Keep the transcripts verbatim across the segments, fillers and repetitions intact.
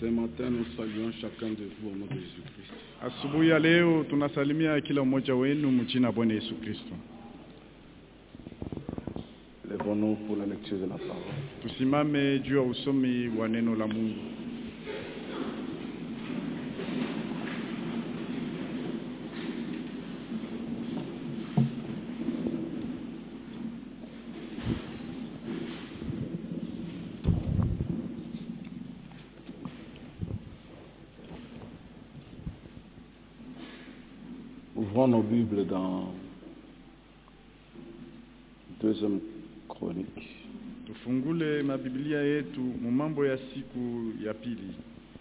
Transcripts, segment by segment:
Ce matin, nous saluons chacun de vous au nom de Jésus-Christ. Asubuhi ya leo tunasalimia kila mmoja wenu mjina la Bwana Yesu Kristo. Lèvons-nous pour la lecture de la parole. Tusimame juu ya usomi wa neno la Mungu. Ouvrons nos Bibles dans deuxième Chronique. Tufungule mabiblia yetu mu mambo ya siku ya pili.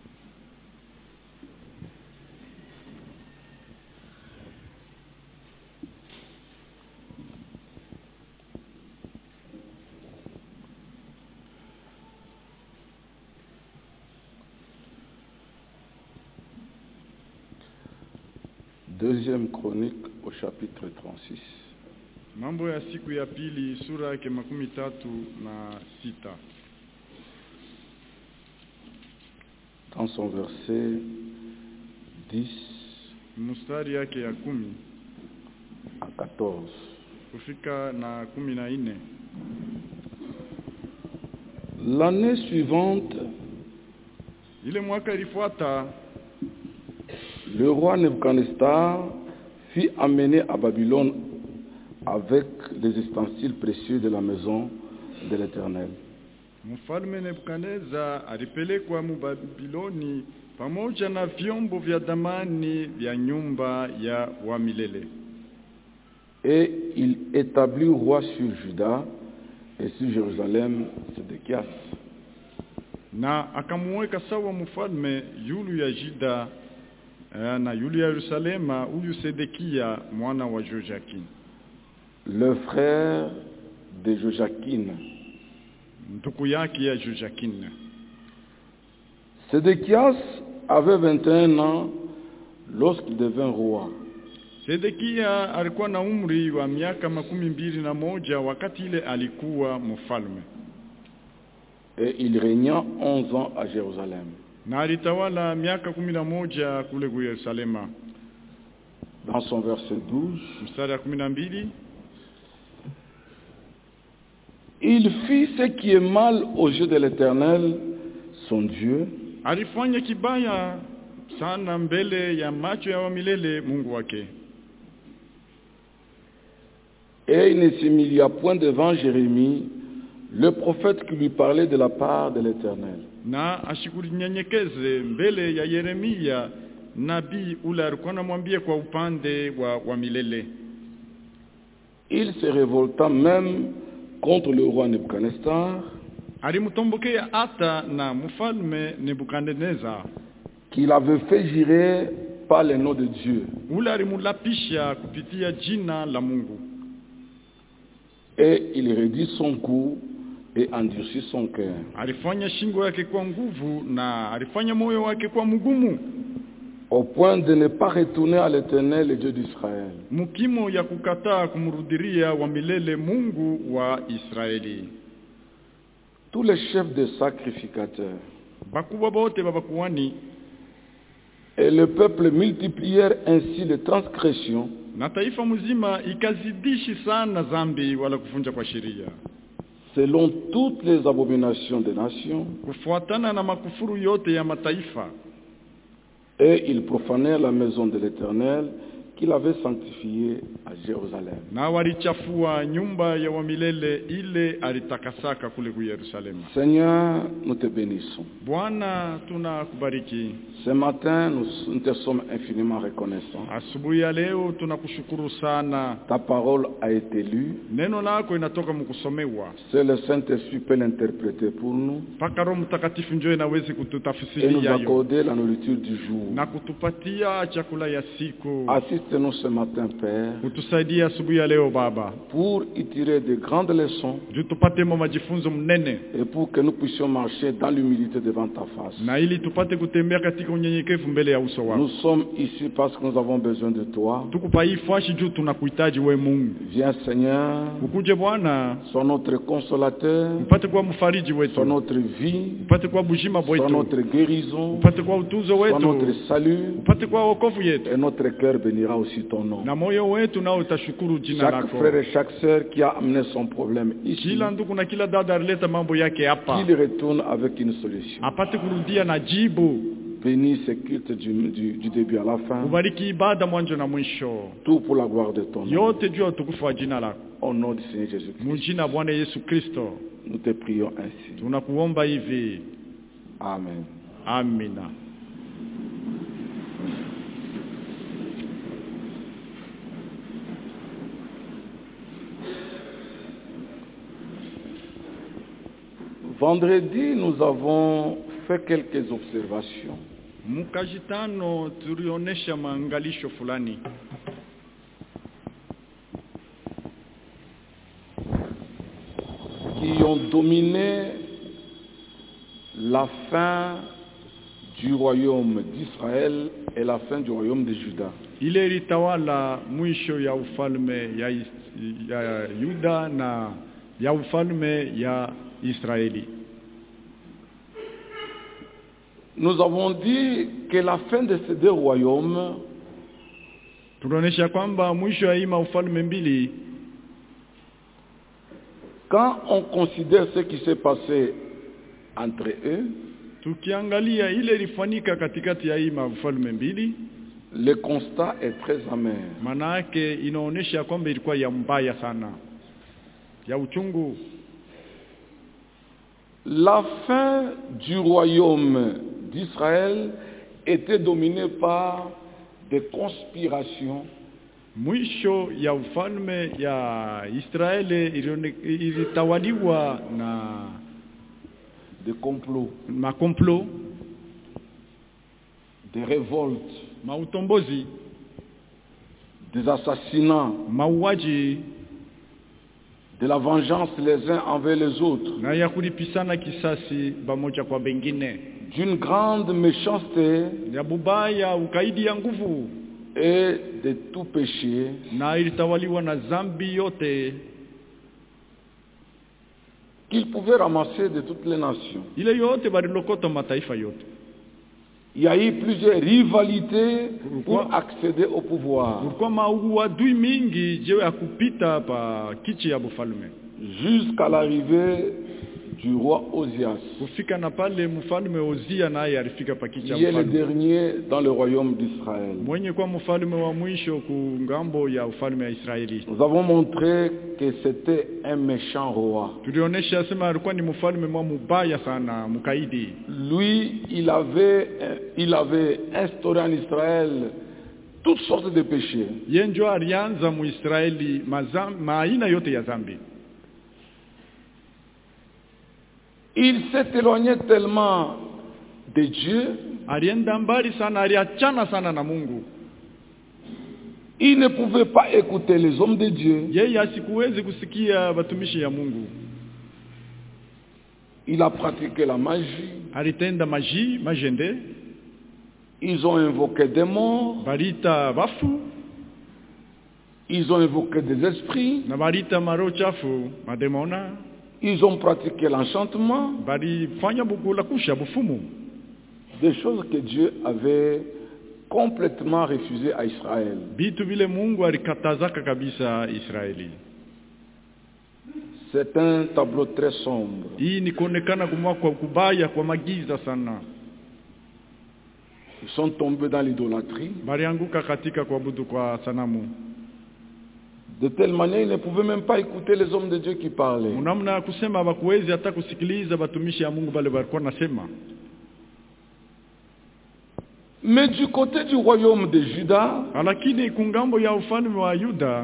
Deuxième Chronique au chapitre trente-six. Mambo ya siku ya pili sura yake makumi tatu na sita. Dans son verset dix mstari yake ya kumi à quatorze. kufika na kumi na nne. L'année suivante, ile mwaka ilifuata, le roi Nebuchadnezzar fut amené à Babylone avec les ustensiles précieux de la maison de l'Éternel. Mfalme Nebukadneza alipelekwa mu Babiloni pamoja na vyombo vya damani vya nyumba ya wa milele. Et il établit roi sur Juda et sur Jérusalem Sédéchias. Na akamuweka sawa mfalme yulu ya Juda na yulu ya Yerusalema huyu Sedekia mwana wa Jojakin, le frère de Jojakin. Ndugu yake ya Jojakin. Sédéchias avait vingt et un ans lorsqu'il devint roi. Sedekia alikuwa na umri wa miaka makumi mbili na moja wakati ile alikuwa mfalme. Et il régna onze ans à Jérusalem. Na alitawala miaka kumi na moja kule Yerusalema. Dans son verset douze, mstari kumi na mbili, il fit ce qui est mal aux yeux de l'Éternel, son Dieu. Alifanya kibaya sana mbele ya macho ya milele Mungu wake. Et il ne s'humilia point devant Jérémie, le prophète qui lui parlait de la part de l'Éternel. Na ashikulinyenyekeze mbele ya Yeremia nabii ule alikuwa anamwambia kwa upande wa, wa milele. Il se révolta même contre le roi Nebuchadnezzar, alimutombokea hata na mfalme Nebukadneza, qu'il avait fait jurer par le nom de Dieu. ule alimulapisha kupitia jina la Mungu. Et il raidit son cou et endurcit son cœur. Alifanya shingo yake kwa nguvu na alifanya moyo wake kwa mgumu, au point de ne pas retourner à l'Éternel, le Dieu d'Israël. Mukimo ya kukataa kumrudiria wa milele Mungu wa Israeli. Tous les chefs de sacrificateurs bakubwa bote babakuwani et le peuple multiplièrent ainsi les transgressions, na taifa mzima ikazidishi sana zambi wala kuvunja kwa sheria, selon toutes les abominations des nations, kufuatana na makufuru yote ya mataifa. Et ils profanèrent la maison de l'Éternel qu'il avait sanctifiée à Jérusalem. Na walichafua nyumba ya wa milele ile alitakasaka kule ku Yerusalema. Seigneur, nous te bénissons. Bwana tunakubariki. Ce matin, nous, nous te sommes infiniment reconnaissants. Asubuhi ya leo tunakushukuru sana. Ta parole a été lue. Neno lako inatoka mkusomewa. Seul le Saint-Esprit peut l'interpréter pour nous. Paka Roho Mtakatifu njoo inaweza kututafsiria et nous accorder la nourriture du jour. Na kutupatia chakula ya siku. Assiste Assiste-nous ce matin, Père, utusaidie asubuhi ya leo Baba, pour y tirer de grandes leçons juu tupate majifunzo mnene, et pour que nous puissions marcher dans l'humilité devant ta face. na ili tupate kutembea katika unyenyekevu mbele ya uso wako. Nous sommes ici parce que nous avons besoin de toi. Tukupa hii fashi juu tunakuhitaji wewe Mungu. Viens, Seigneur, Ukuje Bwana, sois notre consolateur, upate kuwa mfariji sois wetu, notre vie, upate kuwa bujima sois wetu, notre guérison, upate kuwa utuzo sois notre wetu, salut, upate kuwa wokovu yetu, et notre cœur bénira aussi ton nom. na moyo wetu nao utashukuru jina Chaque lako. frère et chaque sœur qui a amené son problème ici, Kila ndugu na kila dada alileta mambo yake hapa, qu'il retourne avec une solution. apate kurudia na jibu. Bénis ce culte du, du, du début à la fin, Ubariki ibada mwanzo na mwisho, tout pour la gloire de ton nom. yote juu ya utukufu wa jina lako. Au nom du Seigneur Jésus-Christ, Mjina Bwana Yesu Kristo nous te prions ainsi. tunakuomba hivi, Amen. amina. Vendredi, nous avons fait quelques observations Mukajitano tulionesha maangalisho fulani qui ont dominé la fin du royaume d'Israël et la fin du royaume de Juda. ile ilitawala mwisho ya ufalme ya, Is- ya Yuda na ya ufalme ya Israeli. Nous avons dit que la fin de ces deux royaumes Tunaonesha kwamba mwisho ya ima ufalme mbili, quand on considère ce qui s'est passé entre eux, tukiangalia ile ilifanyika katikati ya ima ufalme mbili, le constat est très amer. maana yake inaonesha kwamba ilikuwa ya mbaya sana, ya uchungu. La fin du royaume d'Israël était dominée par des conspirations, Mwisho ya ufalme ya Israeli ilione- ilitawaliwa na des complots, makomplo, des révoltes, mautombozi, des assassinats, mauaji de la vengeance les uns envers les autres, na ya kulipisana kisasi pamoja kwa bengine, d'une grande méchanceté ya bubaya, ukaidi ya nguvu, et de tout péché, na ilitawaliwa na zambi yote qu'ils pouvaient ramasser de toutes les nations. ile yote balilokota mataifa yote. Il y a eu plusieurs rivalités Pourquoi? pour accéder au pouvoir, Kulikuwa mauadui mingi je ya kupita pa kichi ya bufalme, jusqu'à l'arrivée du roi Osias, kufika na pale mfalme Ozia naye alifika pa kichi ya qui est le mfalme, dernier dans le royaume d'Israël. mwenye kwa mfalme wa mwisho ku ngambo ya ufalme wa Israeli. Nous avons montré que c'était un méchant roi. Tulionesha sema alikuwa ni mfalme mwa mubaya sana, mkaidi. Lui, il avait, il avait instauré en Israël toutes sortes de péchés. Yeye ndio alianza mu Israeli mazam, maaina yote ya zambi. Il s'est éloigné tellement de Dieu, Alienda mbali sana, aliachana sana na Mungu. il ne pouvait pas écouter les hommes de Dieu. Yeye asikuwezi kusikia watumishi ya Mungu. Il a pratiqué la magie. Alitenda maji, majende, Ils ont invoqué des morts. balita bafu, Ils ont invoqué des esprits. na balita maro chafu, mademona, Ils ont pratiqué l'enchantement. balifanya bukula kusha bufumu. Des choses que Dieu avait complètement refusées à Israël. Bitu vile Mungu alikatazaka kabisa Israeli. C'est un tableau très sombre. Hii ni kuonekana kumwa kwa kubaya, kwa magiza sana. Ils sont tombés dans l'idolâtrie. Balianguka katika kuabudu kwa sanamu. De telle manière, ils ne pouvaient même pas écouter les hommes de Dieu qui parlaient. Unamna ya kusema bakuwezi hata kusikiliza batumishi ya Mungu bale balikuwa nasema. Mais du côté du royaume de Juda, Lakini kungambo ya ufalme wa Yuda,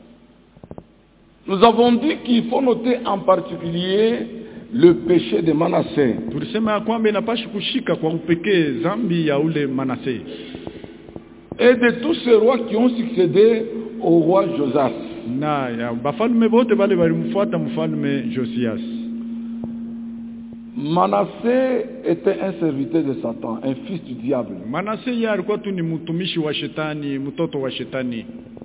nous avons dit qu'il faut noter en particulier le péché de Manassé. tulisema ya kwamba inapashi kushika kwa upekee zambi ya ule Manase. et de tous ces rois qui ont succédé au roi Josias. Na ya bafalme bote bale balimfuata mfalme Josias. Manassé était un serviteur de Satan, un fils du diable. Manassé ya alikuwa tu ni mtumishi wa shetani, mtoto wa shetani.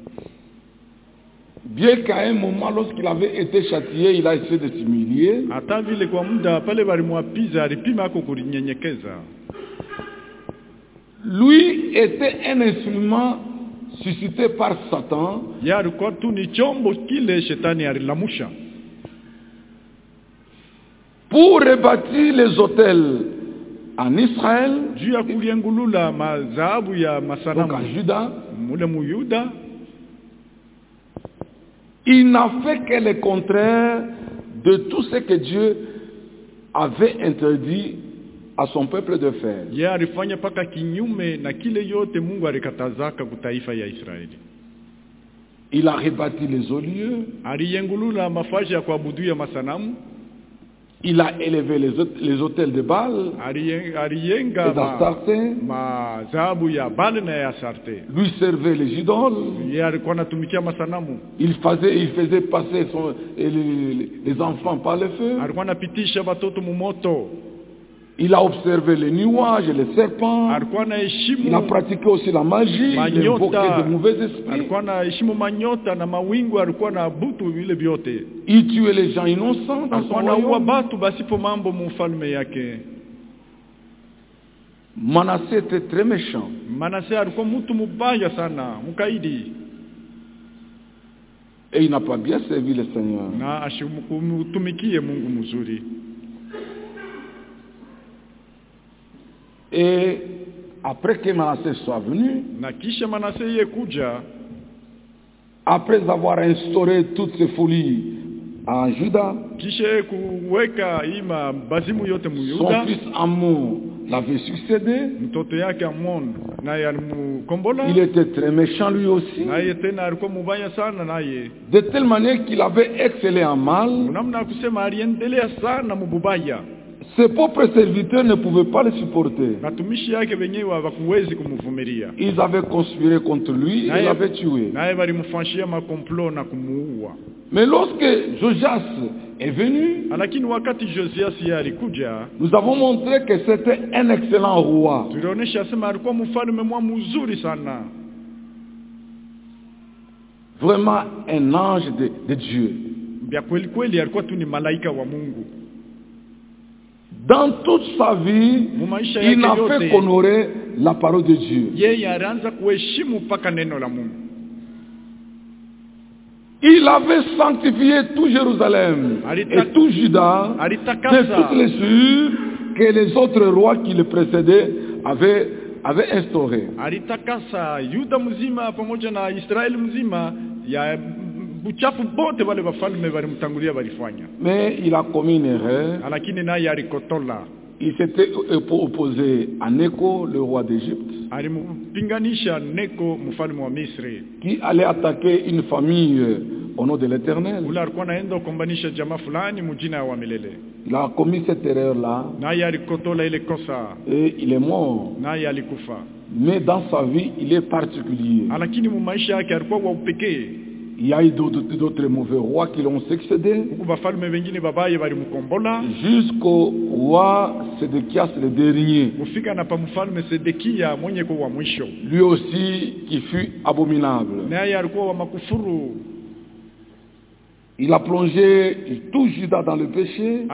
Bien qu'à un moment, lorsqu'il avait été châtié, il a essayé de s'humilier. Hata vile kwa muda pale balimwapiza alipima kukunyenyekeza. Lui était un instrument suscité par Satan. Ya alikuwa tu ni chombo kile shetani alilamusha. Pour rebâtir les autels en Israël, juu ya kuliengulula mazahabu ya masanamu donc en Juda, mule mu Yuda, il n'a fait que le contraire de tout ce que Dieu avait interdit à son peuple de faire. Ya alifanya paka kinyume na kile yote Mungu alikatazaka kutaifa ya Israeli. Il a rebâti les hauts lieux. Aliengulula mafaji ya kuabudu ya masanamu. Il a élevé les, les hôtels de Baal et d'Astarte. Lui servait les idoles. Il faisait, il faisait passer son, les, les enfants par le feu. Il a observé les nuages et les serpents. Il a pratiqué aussi la magie. Il a invoqué de mauvais esprits. Il tuait les gens innocents dans son royaume. Manassé était très méchant. Et il n'a pas bien servi le Seigneur. Et après que Manassé soit venu, après avoir instauré toutes ces folies en Juda, son fils Amon l'avait succédé. Il était très méchant lui aussi, de telle manière qu'il avait excellé en mal. Ses propres serviteurs ne pouvaient pas le supporter. Ils avaient conspiré contre lui et l'avaient tué. Mais lorsque Josias est venu, nous avons montré que c'était un excellent roi. Vraiment un ange de, de Dieu. Dans toute sa vie, il n'a fait qu'honorer la parole de Dieu. Il avait sanctifié tout Jérusalem et tout Juda de toutes les sûres que les autres rois qui le précédaient avaient, avaient instaurées. Mais il a commis une erreur. Il s'était opposé à Neko, le roi d'Égypte, qui allait attaquer une famille au nom de l'Éternel. Il a commis cette erreur-là et il est mort. Mais dans sa vie, il est particulier. Il y a eu d'autres mauvais rois qui l'ont succédé, jusqu'au roi Sédéchias le dernier, lui aussi qui fut abominable. Il a plongé tout Juda dans le péché.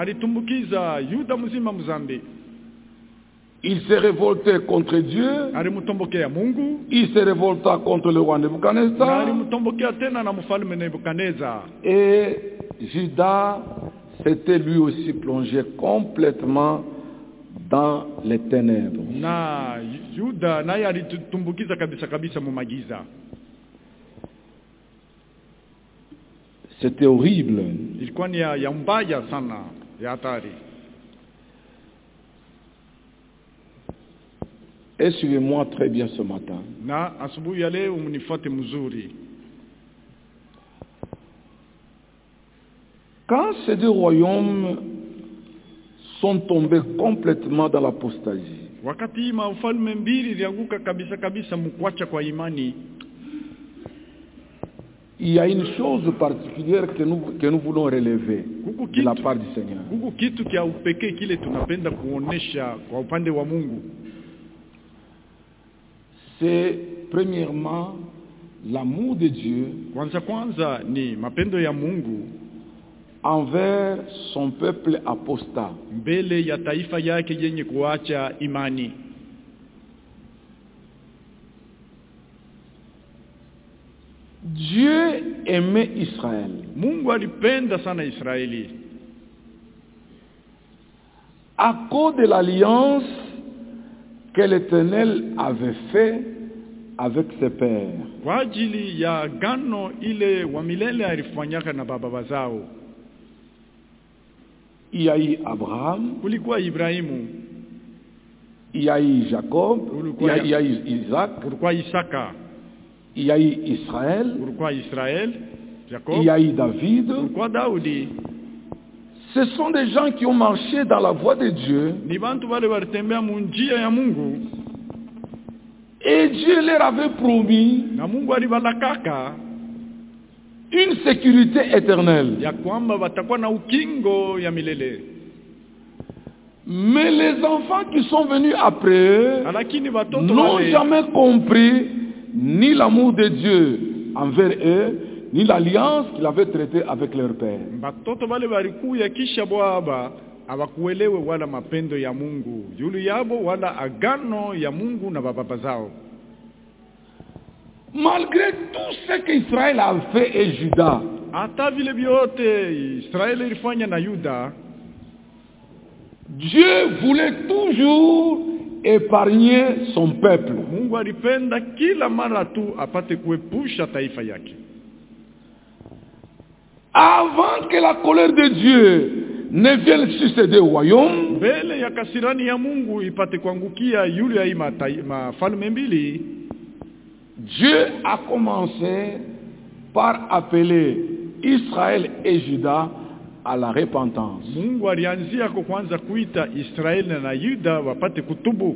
Il s'est révolté contre Dieu. Il s'est révolté contre le roi Nebuchadnezzar. Et Juda s'était lui aussi plongé complètement dans les ténèbres. C'était horrible. Et suivez-moi très bien ce matin. Quand ces deux royaumes sont tombés complètement dans l'apostasie. Wakati maufalme mbili zilianguka kabisa kabisa mkuacha kwa imani. Il y a une chose particulière que nous, que nous voulons relever de la part du Seigneur. Kuku kitu kia upekee kile tunapenda kuonesha kwa upande wa Mungu. C'est premièrement l'amour de Dieu Kwanza kwanza ni mapendo ya Mungu envers son peuple apostat. mbele ya taifa yake yenye kuacha imani. Dieu aimait Israël. Mungu alipenda sana Israeli à cause de l'alliance que l'Éternel avait fait avec ses pères. kwa ajili ya gano ile wa milele alifanyaka na baba zao. Il y a eu Abraham, Kulikuwa Ibrahimu, il y a eu Jacob, il y a, il y a eu Isaac, kulikuwa Isaka, il y a eu Israël, kulikuwa Israel, Jacob, il y a eu David. kulikuwa Daudi. Ce sont des gens qui ont marché dans la voie de Dieu. Ni bantu wale walitembea munjia ya Mungu. Et Dieu leur avait promis Na Mungu alibalakaka une sécurité éternelle. ya kwamba watakuwa na ukingo ya milele. Mais les enfants qui sont venus après Lakini watoto n'ont wale jamais compris ni l'amour de Dieu envers eux, ni l'alliance qu'il avait traitée avec leur père. Watoto wale walikuya kisha bwaba hawakuelewe wala mapendo ya Mungu yule yabo wala agano ya Mungu na baba zao. Malgré tout ce qu'Israël a fait et Juda, Hata vile vyote Israeli ilifanya na Yuda, Dieu voulait toujours épargner son peuple. Mungu alipenda kila mara tu apate kuepusha taifa yake. Avant que la colère de Dieu ne vienne sur ces deux royaumes, Mbele ya kasirani ya Mungu ipate kuangukia yule ya ima mafalme mbili, Dieu a commencé par appeler Israël et Juda à la repentance. Mungu alianzia kwa kwanza kuita Israeli na Yuda wapate kutubu.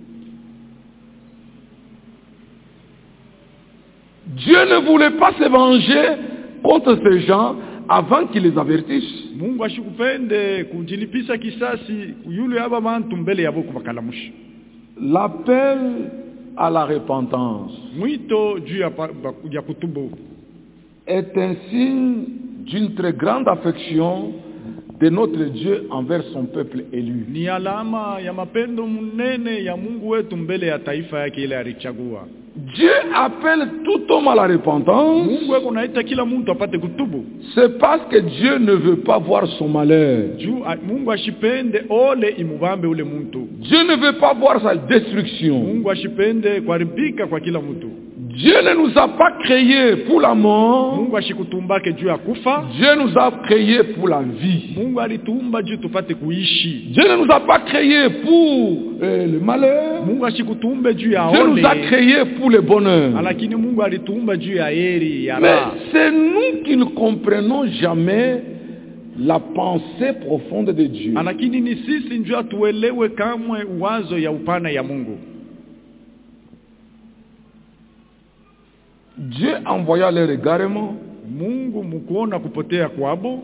Dieu ne voulait pas se venger contre ces gens avant qu'il les avertisse. Mungu ashikupende kujilipisa kisasi yule aba bantu mbele yabo kubakalamusha. L'appel à la repentance Mwito juu ya, ya kutubu est un signe d'une très grande affection de notre Dieu envers son peuple élu. ni alama ya mapendo munene ya Mungu wetu mbele ya taifa yake ile alichagua. Dieu appelle tout homme à la repentance. Mungu wako naita kila mtu apate kutubu. C'est parce que Dieu ne veut pas voir son malheur. Juu Mungu ashipende ole imubambe ule mtu. Dieu ne veut pas voir sa destruction. Mungu ashipende kuharibika kwa kila mtu. Dieu ne nous a pas créés pour la mort. Mungu ashikutumbake juu ya kufa. Dieu nous a créés pour la vie. Mungu alituumba juu tupate kuishi. Dieu ne nous a pas créés pour euh, le malheur. Mungu ashikutumbe juu ya Dieu ole. nous a créés pour le bonheur. Lakini Mungu alituumba juu ya heri ya Mais raha. c'est nous qui ne comprenons jamais la pensée profonde de Dieu. Lakini ni sisi njoo tuelewe kamwe uwazo ya upana ya Mungu. Dieu envoya leur égarement. Mungu mkuona kupotea kwabo,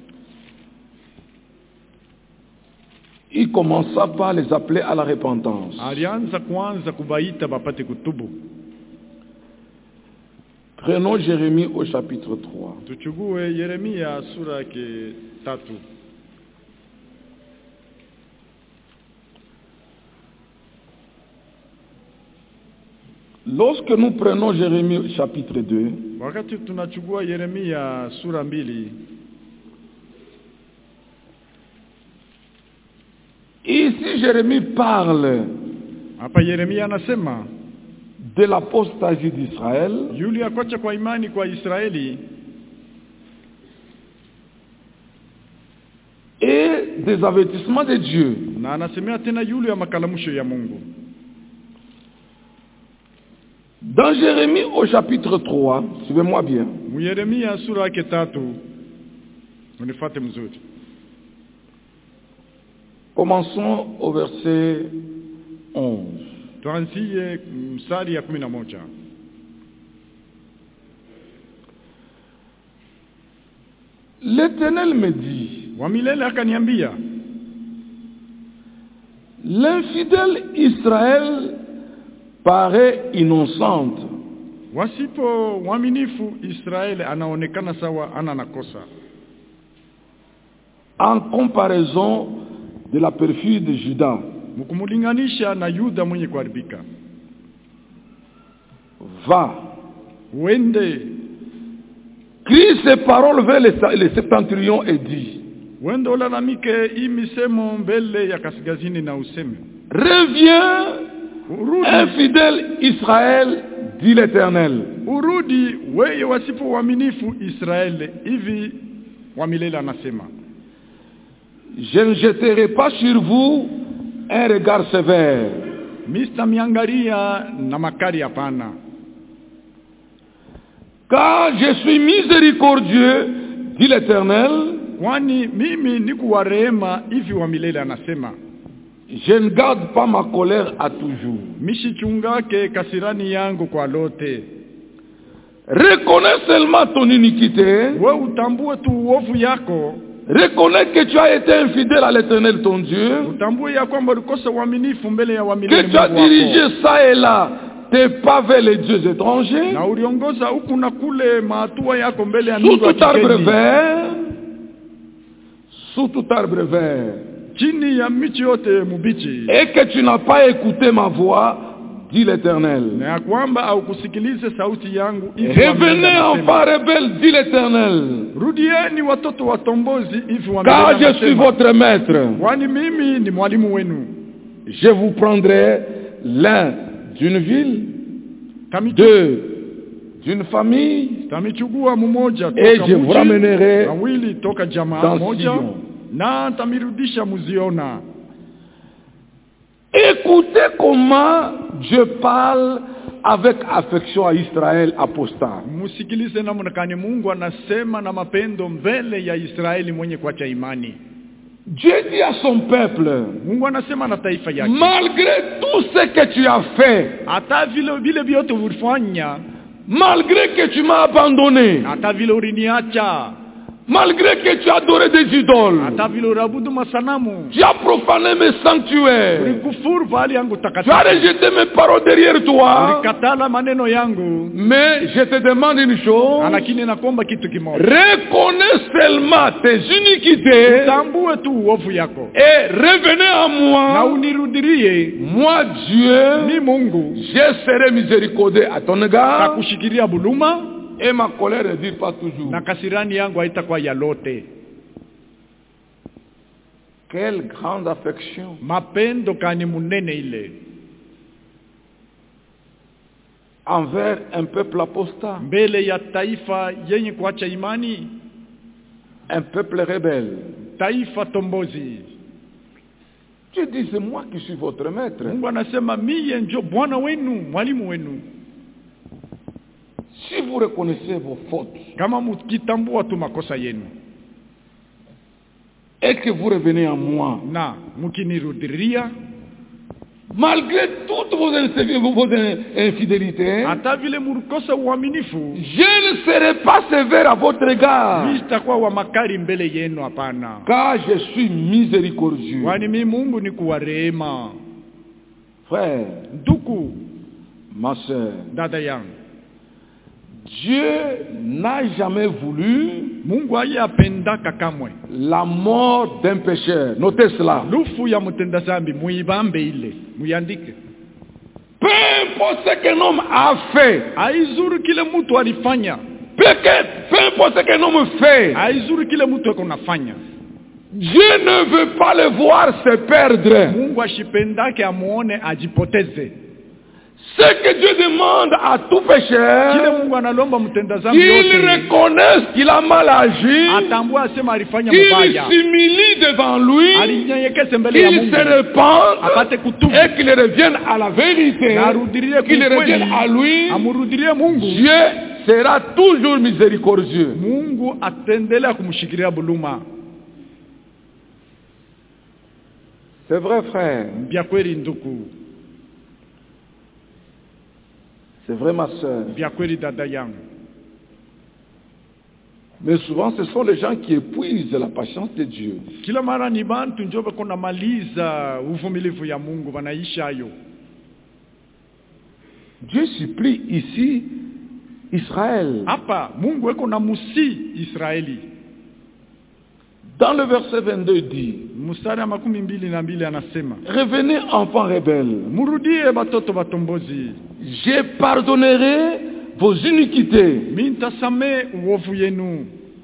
il commença par les appeler à la repentance. alianza kwanza kubaita bapate kutubu. Prenons Jérémie au chapitre trois. Tuchugue Yeremia sura yake tatu. Lorsque nous prenons Jérémie chapitre deux, Wakati tunachukua Yeremia sura mbili, ici Jérémie parle hapa Yeremia anasema de l'apostasie d'Israël yule akocha kwa imani kwa Israeli et des avertissements de Dieu. na anasemea tena yule ya makalamusho ya Mungu. Dans Jérémie au chapitre trois, suivez-moi bien. Mu Yeremia sura yake tatu, unifuate mzuri. Commençons au verset onze. Tuanzie mstari ya kumi na moja. L'Éternel me dit, Wa milele akaniambia, l'infidèle Israël paraît innocente wasipo waaminifu Israeli anaonekana sawa ana nakosa en comparaison de la perfide Juda. mkumulinganisha na Yuda mwenye kuharibika. Va, Wende, crie ces paroles vers les, les septentrions et dis, wende ulalamike hii misemo mbele ya kaskazini na useme, reviens, urudi, infidèle Israël, dit l'Éternel. urudi weye wasipo waaminifu Israeli, hivi wa milele anasema, je ne jeterai pas sur vous un regard sévère. Mista miangaria na makari hapana. Car je suis miséricordieux, dit l'Éternel. Kwani mimi ni kuwa rehema, hivi wa milele anasema, Je ne garde pas ma colère à toujours. mishichungake kasirani yangu kwa lote. Reconnais seulement ton iniquité. We utambue tu uovu yako. Reconnais que tu as été infidèle à l'Éternel ton Dieu. Utambue ya kwamba ulikosa uaminifu mbele ya Que wamilele tu as Mungu wako. dirigé ça et là tes pas vers les dieux étrangers. Na uliongoza huku na kule maatua yako mbele ya Sous Mungu wa tout arbre kigeni. vert. Sous tout arbre vert. Chini ya miti yote mubichi. Et que tu n'as pas écouté ma voix, dit l'Éternel. Na ya kwamba au kusikilize sauti yangu, hivi wa milele Revenez anasema. enfants rebelles, dit l'Éternel. Rudieni watoto watombozi, hivi wa Car milele je suis anasema. votre maître. Kwani mimi ni mwalimu wenu. Je vous prendrai l'un d'une ville, Tamichu- deux d'une famille, Tamichugua mmoja et toka je vous mji, ramènerai wawili toka jamaa dans moja, Sion. na tamirudisha muziona. Écoutez comment je parle avec affection à Israël apostat. Musikilize namna kani Mungu anasema na mapendo mbele ya Israeli mwenye kuacha imani. Dieu dit à son peuple, Mungu anasema na taifa yake, malgré tout ce que tu as fait, hata vile vile vyote ulifanya, malgré que tu m'as abandonné, hata vile uliniacha, malgré que tu as adoré des idoles, hata vile urabudu masanamu, tu as profané mes sanctuaires, ulikufuru pahali yangu tu as takatifu, rejeté mes paroles derrière toi, ulikatala maneno yangu, mais je te demande une chose, lakini nakuomba kitu kimoja. reconnais seulement tes iniquités Tambue tu uovu yako et revenez à na moi. unirudirie. Moi, Dieu, Ni Mungu je serai miséricordieux à ton égard takushikilia buluma, et ma colère ne dure pas toujours. na kasirani yangu haitakuwa ya lote. Quelle grande affection. Mapendo kani munene ile Envers un peuple apostat, mbele ya taifa yenye kuacha imani, un peuple rebelle. taifa tombozi. Dieu dit, c'est moi qui suis votre maître. Mungu anasema miye njo bwana wenu, mwalimu wenu. Si vous reconnaissez vos fautes Kama mukitambua tu makosa yenu et que vous revenez à moi, na mukinirudiria, malgré toutes vos, insévi- vos infidélités, hata vile murikosa uaminifu, je ne serai pas sévère à votre égard, mimi sitakuwa wa makari mbele yenu, hapana. car je suis miséricordieux. Kwani mimi Mungu ni kuwa rehema. Frère, Ndugu, ma soeur, dada yangu, Dieu n'a jamais voulu Mungu hayapendaka kamwe la mort d'un pécheur. Notez cela. lufu ya mutenda zambi, muibambe ile, muyandike. Peu importe ce qu'un homme a fait, Haizuru kile mtu alifanya, peu, que- peu importe ce qu'un homme fait, haizuru kile mtu eko nafanya. Dieu ne veut pas le voir se perdre. Mungu ashipendake amuone ajipoteze. Ce que Dieu demande à tout Kile pécheur, Mungu analomba mtenda zambi qu'il yote reconnaisse qu'il a mal agi, atambua asema alifanya qu'il mubaya, s'humilie devant lui, alinyenyekeze mbele ya qu'il Mungu, se repente apate kutubu et qu'il revienne à la vérité, na arudirie qu'il revienne kukweli, à lui. amurudirie Mungu. Dieu sera toujours miséricordieux. Mungu atendelea kumshikilia buluma. C'est vrai, frère. Bya kweli ndugu. C'est vrai, ma soeur. Bya kweli dada yangu. Mais souvent, ce sont les gens qui épuisent la patience de Dieu. Kila mara ni bantu njo bako namaliza uvumilivu ya Mungu wanaisha hayo. Dieu supplie ici Israël. Hapa Mungu eko na musi Israeli. Dans le verset vingt-deux dit, mstari wa makumi mbili na mbili anasema, revenez enfants rebelles, murudie batoto batombozi, je pardonnerai vos iniquités. Mintasame uovu yenu.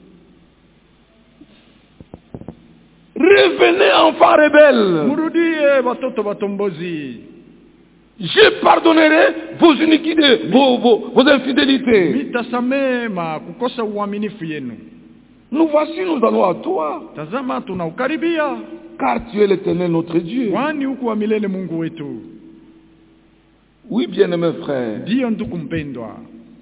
Revenez enfants rebelles, murudie batoto batombozi, je pardonnerai vos iniquités, vos, vos, vos infidélités. Mintasame ma kukosa uaminifu yenu. Nous voici, nous allons à toi. Tazama tunaukaribia. Car tu es l'Éternel notre Dieu. Kwani uko wa milele Mungu wetu. Oui, bien-aimé frère. Ndio ndugu mpendwa.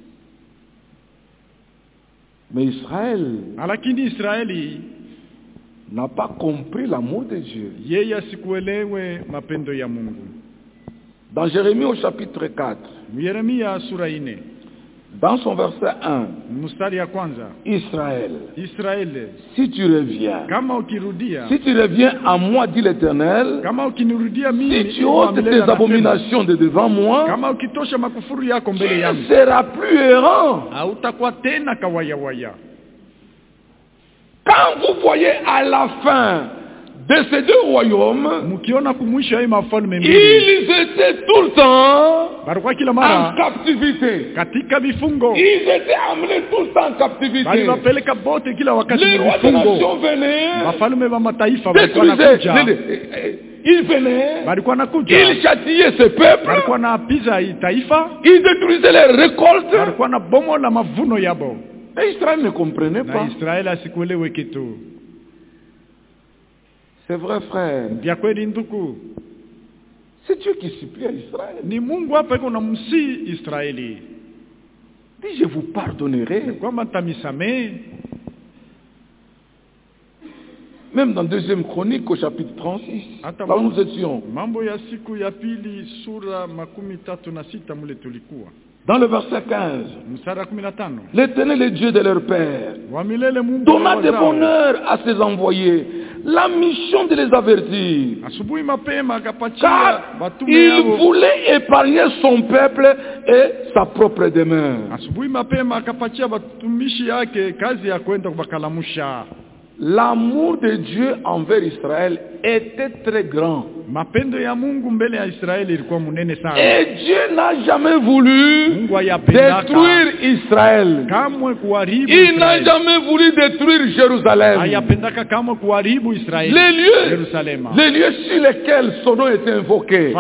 Mais Israël, lakini Israeli n'a pas compris l'amour de Dieu. Yeye asikuelewe mapendo ya Mungu. Dans Jérémie au chapitre quatre, Yeremia sura nne, dans son verset un, mstari ya kwanza, Israël, Israël, si tu reviens, kama ukirudia, si tu reviens à moi, dit l'Éternel, kama ukinirudia mimi, si tu ôtes tes abominations de devant moi, kama ukitosha makufuru yako mbele yangu, tu ne seras plus errant. Hautakuwa tena kawayawaya. Quand vous voyez à la fin de ces deux royaumes, mkiona kumwisha hii mafalme mbili, ils étaient tout le temps barua kila mara en captivité. Katika vifungo. Ils étaient amenés tout le temps en captivité. Bali wapeleka bote kila wakati les rois des nations venaient, wafalme wa mataifa walikuwa wanakuja, ils venaient, walikuwa wanakuja, ils châtiaient ce peuple, walikuwa wanapiza taifa, ils détruisaient les récoltes, walikuwa wanabomola mavuno yabo. Et Israël ne comprenait pas. Na Israeli asikuelewe kitu. C'est vrai, frère. Bya kweli ndugu. C'est Dieu qui supplie à Israël. Ni Mungu hapa yuko namsi Israeli. Dit, je vous pardonnerai. Kwamba tamisame. Même dans deuxième Chronique au chapitre trente-six, là où nous étions. Mambo ya siku ya pili sura makumi tatu na sita mule tulikuwa. Dans le verset quinze, l'Éternel est Dieu de leur père, donna des bonheurs à ses envoyés, la mission de les avertir, car il voulait épargner son peuple et sa propre demeure. L'amour de Dieu envers Israël était très grand. Et Dieu n'a jamais voulu détruire Israël. Il n'a jamais voulu détruire Jérusalem. Les lieux, les lieux sur lesquels son nom était invoqué.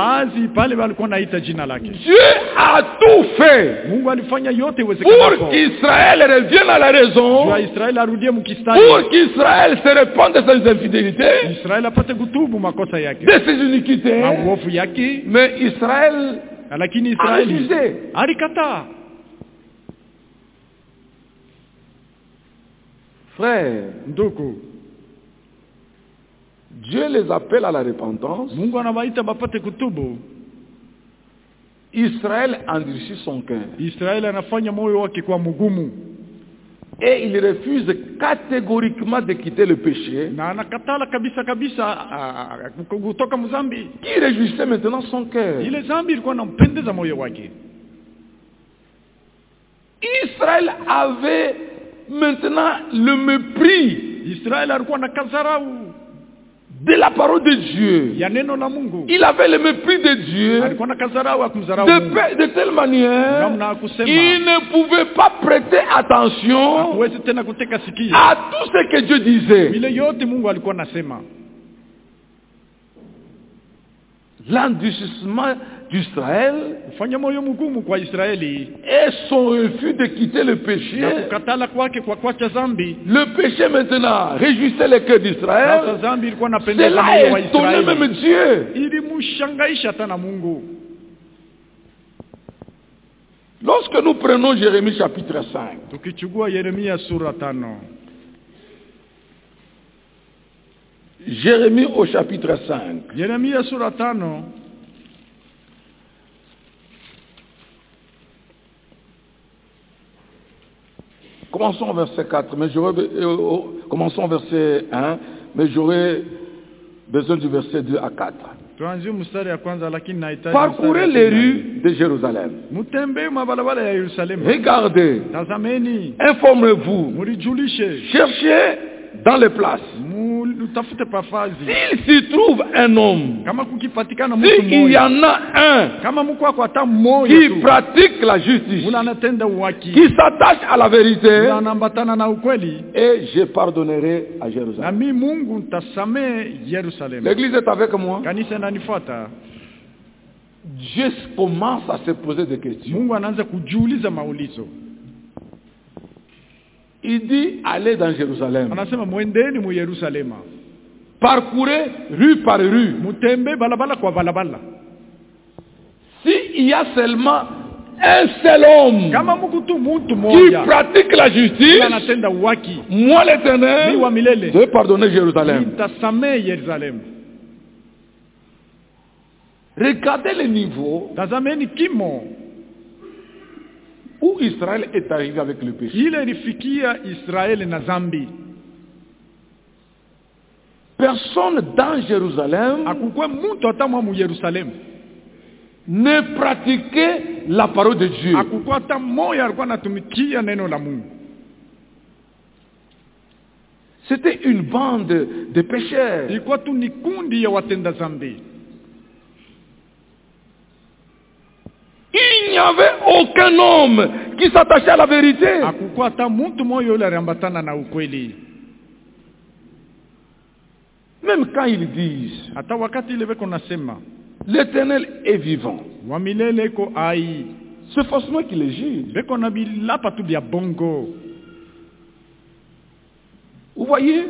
Dieu a tout fait pour qu'Israël revienne à la raison, pour qu'Israël se répande de ses infidélités, de ses iniquités, mais Israël a refusé. Frère, Dieu les appelle à la repentance. Israël endurcit son cœur. Et il refuse catégoriquement de quitter le péché qui réjouissait maintenant son cœur. Israël avait maintenant le mépris de la parole de Dieu. Il avait le mépris de Dieu de, de telle manière il ne pouvait pas prêter attention à tout ce que Dieu disait. L'endurcissement d'Israël et son refus de quitter le péché. Le péché maintenant réjouissait le cœur d'Israël. Cela étonnait même Dieu. Lorsque nous prenons Jérémie chapitre cinq, Jérémie au chapitre cinq. Yeremia sura tano. Commençons au verset quatre, mais j'aurais, euh, commençons au verset un, mais j'aurais besoin du verset deux à quatre. Parcourez les rues de Jérusalem. Regardez, informez-vous, cherchez dans les places. S'il s'y trouve un homme, s'il y en a un qui pratique la justice, qui s'attache à la vérité, et je pardonnerai à Jérusalem. L'église est avec moi. Dieu commence à se poser des questions. Il dit, allez dans Jérusalem. Parcourez rue par rue. S'il y a seulement un seul homme qui pratique la justice, moi l'Éternel, je vais pardonner Jérusalem. Regardez le niveau où Israël est arrivé avec le péché. Personne dans Jérusalem ne pratiquait la parole de Dieu. C'était une bande de pécheurs. Il n'y avait aucun homme qui s'attachait à la vérité. Même quand ils disent l'Éternel est vivant, c'est forcément qu'il est juge. Vous voyez?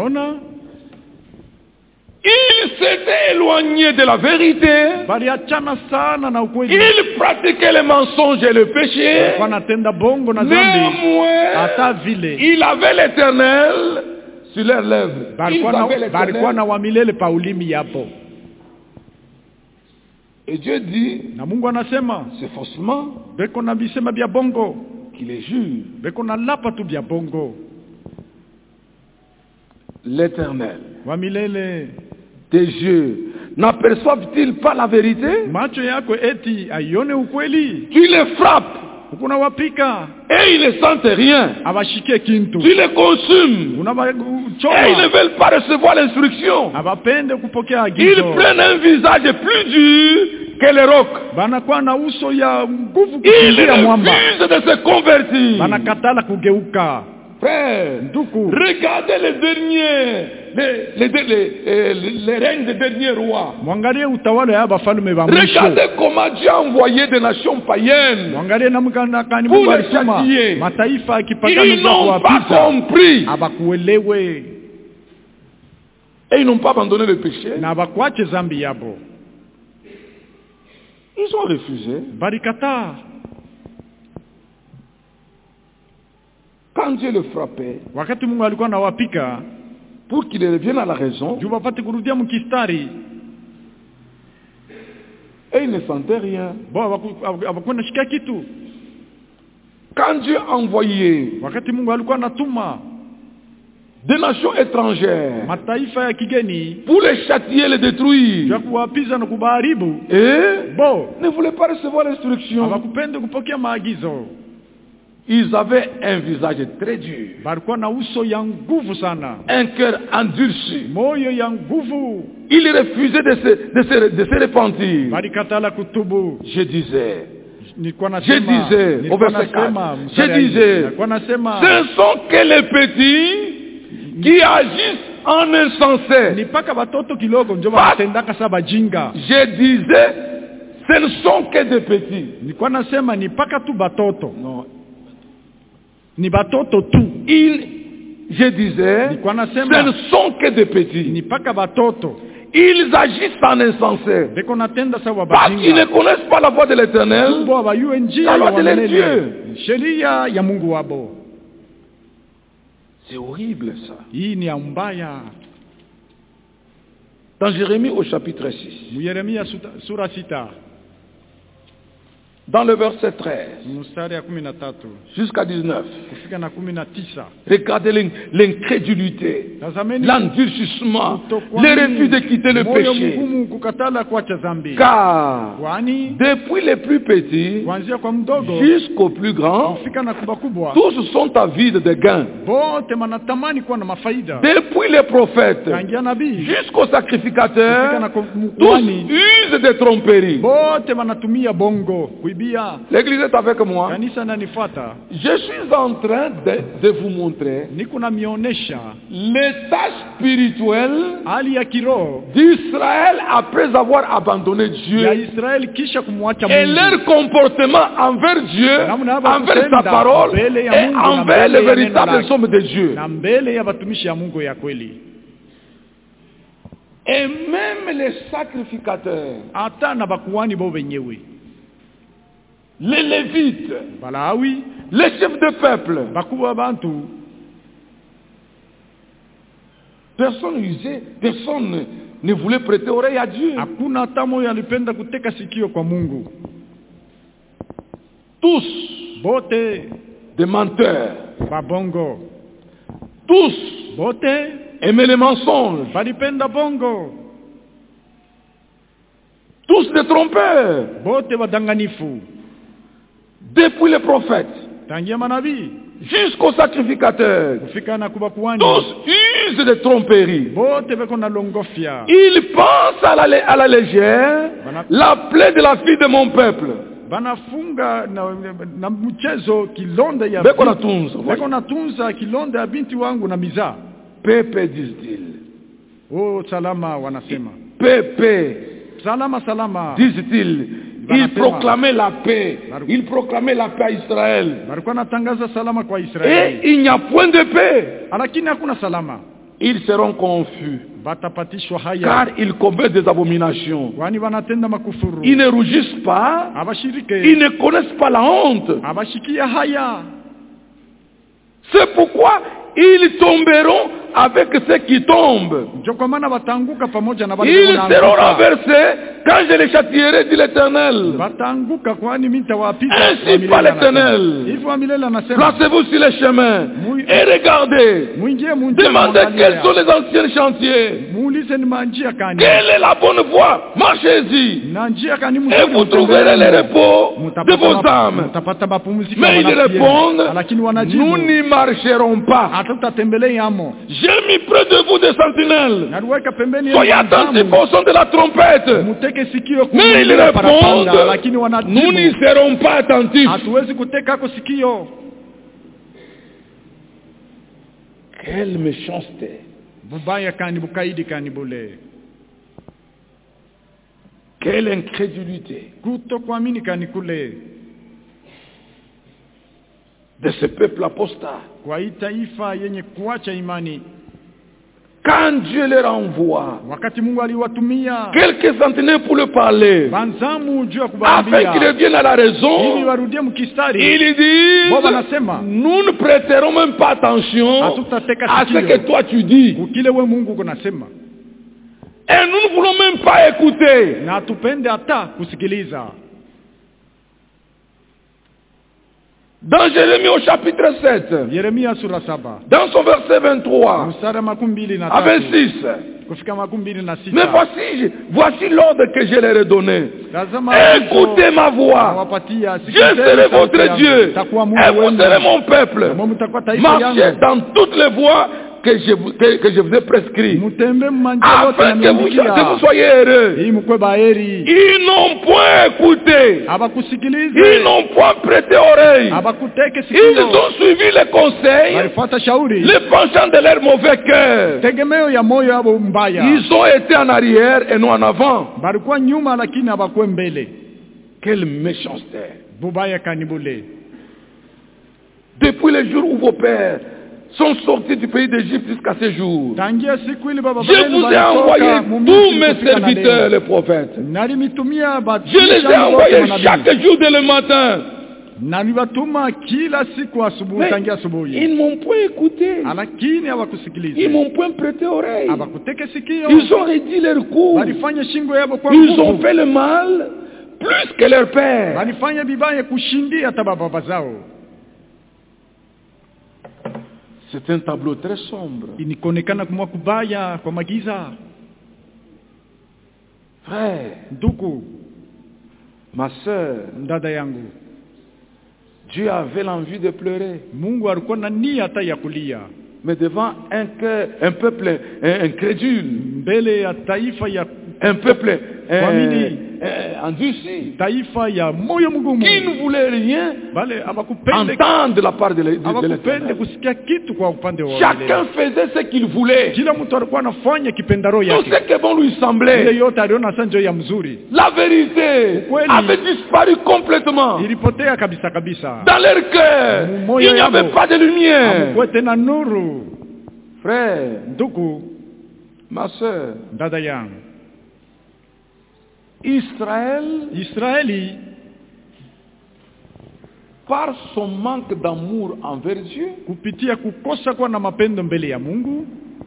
Il s'était éloigné de la vérité. Il pratiquait les mensonges et le péché. Néanmoins, il avait l'Éternel sur leurs lèvres. Et Dieu dit, c'est faussement qu'il est juge. L'Éternel des yeux n'aperçoivent-ils pas la vérité? Tu les frappes et ils ne sentent rien. Tu les consumes et ils ne veulent pas recevoir l'instruction. Ils prennent un visage plus dur que les rocs. Ils refusent de se convertir. Frère, regardez les derniers, les, les, les, les, les règnes des derniers rois. Regardez comment Dieu a envoyé des nations païennes pour les châtier. Ils n'ont pas compris. Et ils n'ont pas abandonné le péché. Ils ont refusé. Quand Dieu le frappait, pour qu'il revienne à la raison, et il ne sentait rien. Quand Dieu a envoyé des nations étrangères pour les châtier, les détruire, et ne voulaient pas recevoir l'instruction. Ils avaient un visage très dur, un cœur endurci. Ils refusaient de se, de se, de se repentir. Je disais, je disais, au verset quatre, je disais, ce sont que les petits qui agissent en insensé. Je disais, ce ne sont que des petits. Non. Ni batoto tu. Il, je disais, ce ne sont que des petits. Ni paka batoto. Ils agissent en insensé. Parce qu'ils ne connaissent pas la voix de l'Éternel, la loi de leur Dieu. C'est horrible ça. Dans Jérémie au chapitre six. Yeremia sura sita. Dans le verset treize jusqu'à dix-neuf. Regardez l'incrédulité, l'endurcissement, le refus de quitter le péché. Car depuis les plus petits jusqu'aux plus grands, tous sont avides de gains. Depuis les prophètes jusqu'aux sacrificateurs, tous usent de tromperies. L'église est avec moi. Je suis en train de, de vous montrer l'état spirituel d'Israël après avoir abandonné Dieu et leur comportement envers Dieu, envers sa parole et envers le véritable homme de Dieu. Et même les sacrificateurs, les Lévites, les chefs de peuple, personne n'usait, personne ne voulait prêter oreille à Dieu. Tous des menteurs, tous aimaient les mensonges, tous des trompeurs. Depuis les prophètes jusqu'aux sacrificateurs, tous usent de tromperies. Ils pensent à la, à la légère la plaie de la fille de mon peuple. Pepe, disent-ils. Pepe, disent-ils. Il proclamait la paix. Il proclamait la paix à Israël. Et il n'y a point de paix. Ils seront confus. Car ils commettent des abominations. Ils ne rougissent pas. Ils ne connaissent pas la honte. C'est pourquoi ils tomberont avec ceux qui tombent. Ils seront renversés quand je les châtierai, dit l'Éternel. Ainsi par l'Éternel. Placez-vous sur les chemins et regardez. Demandez quels sont les anciens chantiers. Quelle est la bonne voie? Marchez-y. Et vous trouverez le repos de vos âmes. Mais ils répondent, nous n'y marcherons pas. J'ai mis près de vous des sentinelles. Soyez attentifs au son de la trompette. Mais ils répondent, nous n'y serons pas attentifs. Quelle méchanceté. Quelle incrédulité de ce peuple apostat. Quand Dieu les renvoie quelques sentinelles pour le parler, afin qu'ils reviennent à la raison, ils disent, nous ne prêterons même pas attention à ce que toi tu dis. Et nous ne voulons même pas écouter. Dans Jérémie au chapitre sept, dans son verset vingt-trois à vingt-six, mais voici, voici l'ordre que je leur ai donné. Écoutez ma voix. Je serai votre Dieu et vous serez mon peuple. Marchez dans toutes les voies que je, que, que je vous ai prescrit, afin que vous, que vous soyez heureux. Ils n'ont point écouté. Ils n'ont point prêté oreille. Ils ont suivi les conseils, les penchants de leur mauvais cœur. Ils ont été en arrière et non en avant. Quelle méchanceté. Depuis le jour où vos pères sont sortis du pays d'Égypte jusqu'à ce jour, je vous ai envoyé tous mes serviteurs, les prophètes. Je les ai envoyés chaque jour dès le matin Na niwatuma kila siku asubuhi tangia asubuhi. Ils m'ont point écouté. Lakini hawakusikiliza. Ils m'ont point prêté oreille. Hawakuteka sikio. Ils ont réduit leur cou. Walifanya shingo yao kwa nguvu. Ils ont fait le mal plus que leur père. Walifanya vibaya kushindia hata baba zao. C'est un tableau très sombre. Inaonekana kama kubaya kwa magiza. Frère, ndugu, ma sœur, dada yangu, Dieu avait l'envie de pleurer. Mungu alikuwa na nia hata ya kulia. Mais devant un cœur, un peuple incrédule, mbele ya taifa ya un peuple kuamini, endurci, taifa ya moyo mgumu, qui ne voulait rien bale abakupende entendre de la part de l'Éternel. Kusikia kitu kwa upande wa chacun faisait ce qu'il voulait. Kila mtu alikuwa anafanya kipendaro yake. Tout ce que bon lui semblait. Ile yote aliona sanjo ya mzuri. La vérité avait disparu complètement. Ilipotea kabisa kabisa. Dans leur cœur, il n'y avait pas de lumière. Hakukuwa tena nuru. Frère, ndugu, ma sœur, dada yangu, Israël, Israeli, par son manque d'amour envers Dieu, kupitia kukosa kwa na mapendo mbele ya Mungu,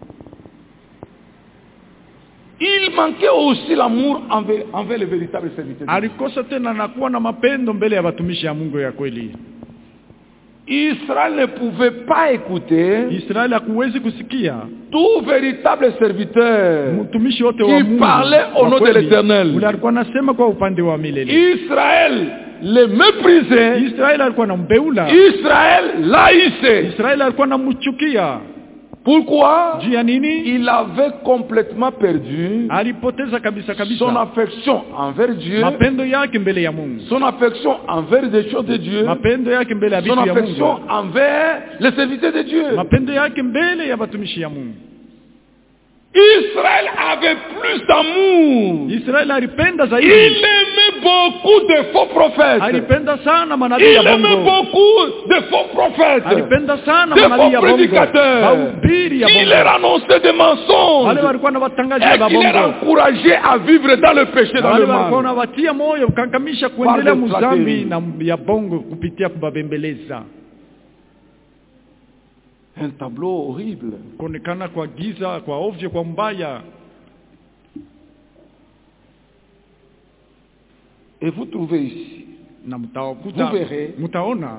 il manquait aussi l'amour envers, envers les véritables serviteurs. Alikosa tena na kuwa na mapendo mbele ya watumishi ya Mungu ya kweli. Israël ne pouvait pas écouter Israël hakuwezi kusikia tout véritable serviteur mtumishi wote wa qui Mungu parlait au nom de l'Éternel. Ule alikuwa anasema kwa upande wa milele. Israël le méprisait. Israël alikuwa anambeula. Israël l'haïssait. Israël alikuwa anamchukia. Pourquoi? nini? Il avait complètement perdu alipoteza kabisa kabisa son affection envers Dieu, mapendo yake mbele ya Mungu, son affection envers les choses de Dieu, mapendo yake mbele ya vitu ya Mungu, son affection envers les serviteurs de Dieu, mapendo yake mbele ya watumishi ya Mungu. Israël avait plus d'amour. Israël alipenda zaidi. Il aimait beaucoup de faux prophètes. Alipenda sana manabii Il ya bongo. aimait beaucoup de faux prophètes. Alipenda sana de manabii ya faux bongo. prédicateurs. Mahubiri ya Qui bongo. leur annonçaient des mensonges. Wale walikuwa wanawatangazia Et qui bongo. les encourageaient à vivre dans le péché, dans Wale le mal. walikuwa wanawatia moyo kukankamisha kuendelea muzambi na ya bongo kupitia kubabembeleza. Un tableau horrible. Kuonekana kwa giza, kwa ovyo, kwa mbaya. Et vous trouvez ici, na mtakuta, vous verrez, mutaona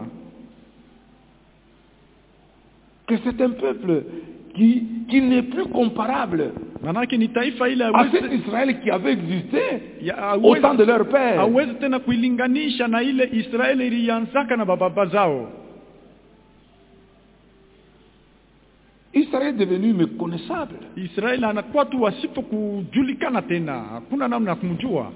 que c'est un peuple qui, qui n'est plus comparable manake ni taifa ile à cet Israël qui avait existé au temps de leur père. Hawezi tena kuilinganisha na ile Israeli ilianzaka na baba zao. Israël est devenu méconnaissable. Israeli anakuwa tu wasipo kujulikana tena, hakuna namna ya kumjua.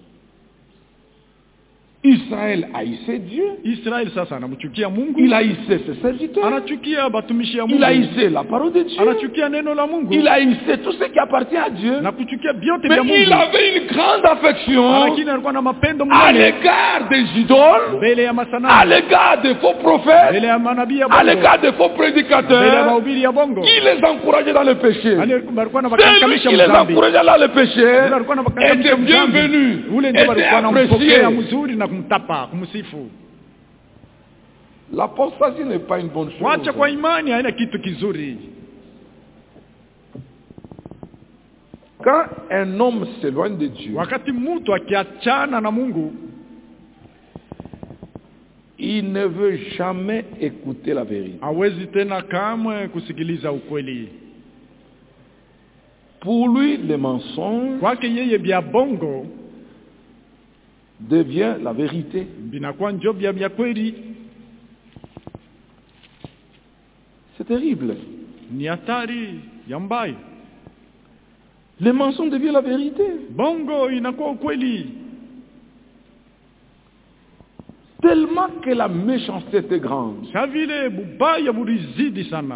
Israël haïssait Dieu. Israël sasa anamchukia Mungu. Il haïssait ses serviteurs. Anachukia batumishi ya Mungu. Il haïssait la parole de Dieu. Anachukia neno la Mungu. Il haïssait tout ce qui appartient à Dieu. Na kuchukia vyote vya Mungu. Mais il avait une grande affection lakini alikuwa na mapendo à l'égard des idoles, mbele ya masanamu, à l'égard des faux prophètes, mbele ya manabii ya bongo, à l'égard des faux prédicateurs, mbele ya mahubiri ya bongo, qui les encourageait dans le péché. Alikuwa na celui qui les encourageait dans le péché était bienvenu, était apprécié. Mzuri na kumtapa, kumsifu. L'apostasie n'est pas une bonne chose. Wacha kwa imani haina kitu kizuri. Quand un homme s'éloigne de Dieu, wakati mtu akiachana na Mungu, il ne veut jamais écouter la vérité. Hawezi tena kamwe kusikiliza ukweli. Pour lui, le mensonge kwake yeye bya bongo devient la vérité. Binakuwa njo bya bya kweli. C'est terrible. Ni hatari ya mbaya. Le mensonge devient la vérité. Bongo inakuwa ukweli. Tellement que la méchanceté était grande. Savile bubaya burizidi sana.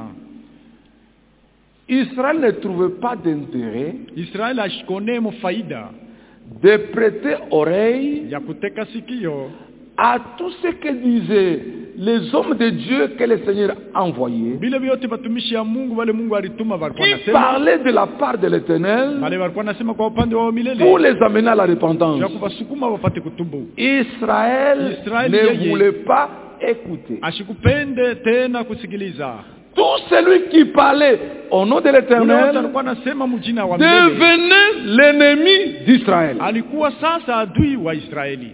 Israël ne trouvait pas d'intérêt Israël ashikone mo faida de prêter oreille ya kuteka sikio à tout ce que disaient les hommes de Dieu que le Seigneur a envoyés, Bila vyote batumishi ya Mungu wale Mungu alituma walikuwa qui nasema parlaient de la part de l'Éternel wale walikuwa nasema kwa upande wa milele pour les amener à la repentance. ya kubasukuma wapate kutubu. Israël Israël ne yeye voulait pas écouter. Ashikupende tena kusikiliza. Tout celui qui parlait au nom de Ule wote l'Éternel alikuwa nasema mjina wa milele devenait l'ennemi d'Israël. alikuwa sasa adui wa Israeli.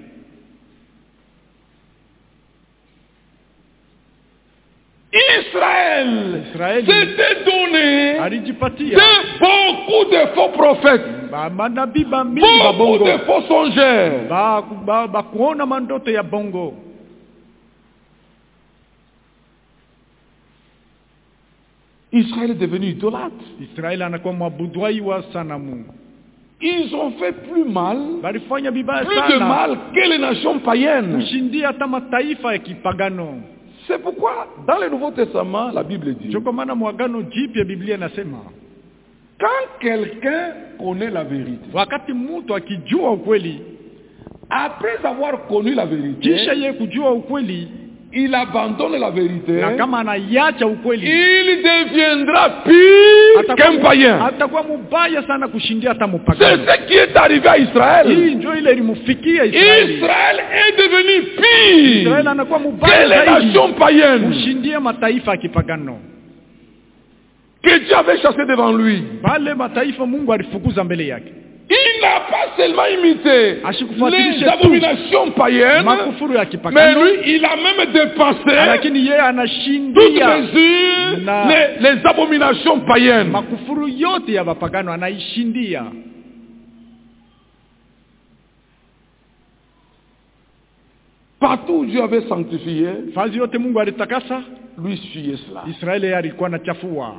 Israël Israeli s'était donné alijipatia de beaucoup de faux prophètes, ba manabii ba mingi ba beaucoup bongo de faux songeurs. ba, ba, ba kuona mandoto ya bongo. Israël est devenu idolâtre. Israeli anakuwa mwabuduai wa sanamu. Ils ont fait plus mal, Balifanya vibaya plus de sana mal que les nations païennes. kushindia hata mataifa ya kipagano. C'est pourquoi, dans le Nouveau Testament, la Bible dit, Ndio kwa maana mwagano jipya Biblia inasema quand quelqu'un connaît la vérité, wakati mtu akijua ukweli, après avoir connu la vérité, kisha yeye kujua ukweli il abandonne la vérité, na kama anaiacha ukweli, il deviendra pire qu'un païen. atakuwa mubaya sana kushindia hata C'est mpagano. ce qui est arrivé à Israël. Hii ndio ile ilimfikia Israeli. Israël est devenu pire Israeli anakuwa que mubaya les zaidi nations païennes kushindia mataifa ya kipagano. que Dieu avait chassées devant lui. Wale mataifa Mungu alifukuza mbele yake. Il n'a pas seulement imité Ashikufuatilishe les tu abominations païennes, makufuru ya mais kipagano, lui, il a même dépassé lakini yeye toute anashindia mesure Na- les, les abominations païennes. makufuru yote ya mapagano, anaishindia. Partout où Dieu avait sanctifié, Fazi yote Mungu alitakasa, lui fuyait cela. Israeli alikuwa na chafua.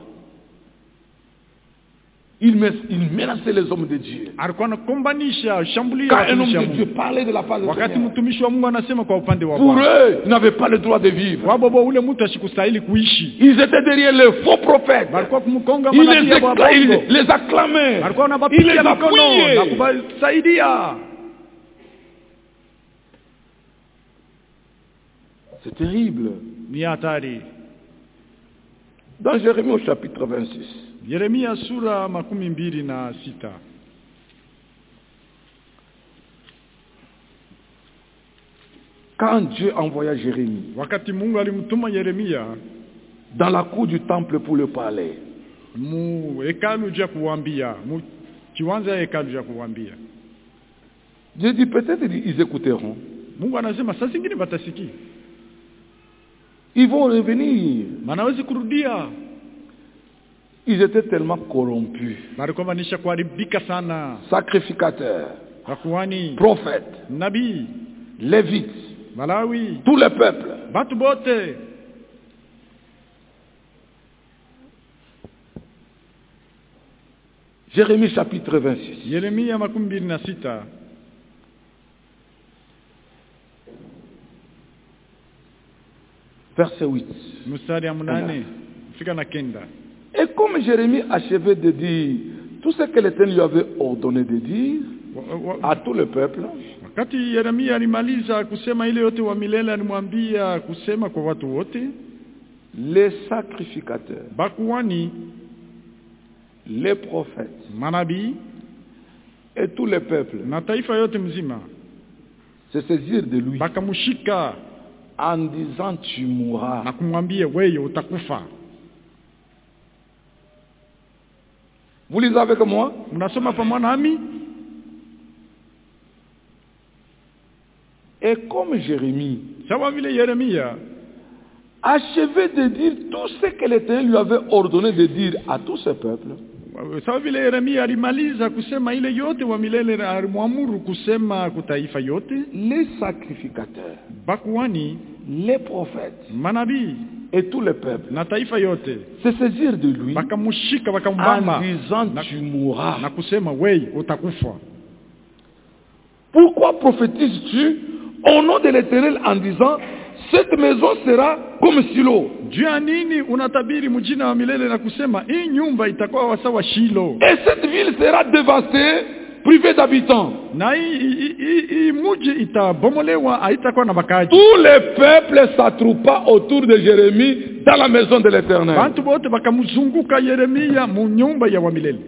Il, mes- il menaçait les hommes de Dieu. Alikuwa anakombanisha, shambulia Quand un homme watumishi wa de Dieu Mungu. parlait de la part de Wakati Dieu, mtumishi wa Mungu anasema kwa upande wa pour Bwana, eux, ils n'avaient pas le droit de vivre. wabobo ule mtu ashikustahili kuishi. Ils étaient derrière les faux prophètes. Walikuwa kumkonga Ils manabii les, wa accla- bongo. ils les acclamaient. Walikuwa Ils wanabapiga les mikono na appuyaient. kubasaidia. C'est terrible. Ni hatari. Dans Jérémie au chapitre vingt-six, Yeremia sura makumi mbili na sita. quand Dieu envoya Jérémie Wakati Mungu alimtuma Yeremia dans la cour du temple pour le parler, mu hekalu ja kuambia, mu kiwanja ya hekalu ja kuambia. Dieu dit peut-être ils écouteront. Mungu anasema saa zingine batasikia. Ils vont revenir. Manawezi kurudia. Ils étaient tellement corrompus. Barikuwa manisha kuharibika sana. Sacrificateurs, Wakuhani, prophètes, nabii, lévites, Malawi, tout le peuple. batu bote. Jérémie chapitre vingt-six. Yeremia makumi mbili na sita. Verset huit. Mstari ya munane fika na kenda. Et comme Jérémie achevait de dire tout ce que l'Éternel lui avait ordonné de dire Wa- wa- à tout le peuple, Wakati Yeremia alimaliza kusema ile yote wa milele, alimwambia kusema kwa watu wote, les sacrificateurs, bakuhani, les prophètes manabii et tout le peuple na taifa yote mzima se saisirent de lui bakamshika en disant tu mourras. na kumwambia wewe utakufa. Vous lisez avec moi? Mnasoma pamoja nami? Et comme Jérémie Sawa vile Yeremia achevait de dire tout ce que l'Éternel lui avait ordonné de dire à tout ce peuple, sawa vile Yeremia alimaliza kusema ile yote wa milele, na alimwamuru kusema kutaifa yote, les sacrificateurs, bakuhani, les prophètes manabii et tout le peuple na taifa yote se saisirent de lui bakamshika en bakambamba disant na, tu mourras. na kusema wewe utakufa. Pourquoi prophétises-tu au nom de l'Éternel en disant cette maison sera comme Silo? Juu ya nini unatabiri mjina wa milele na kusema hii nyumba itakuwa wasawa Shilo, Et cette ville sera dévastée privé d'habitants. Na hii mji itabomolewa, haitakuwa na makazi. Tout le peuple s'attroupa autour de Jérémie dans la maison de l'Éternel. Bantu bote bakamzunguka Yeremia mu nyumba ya wa milele.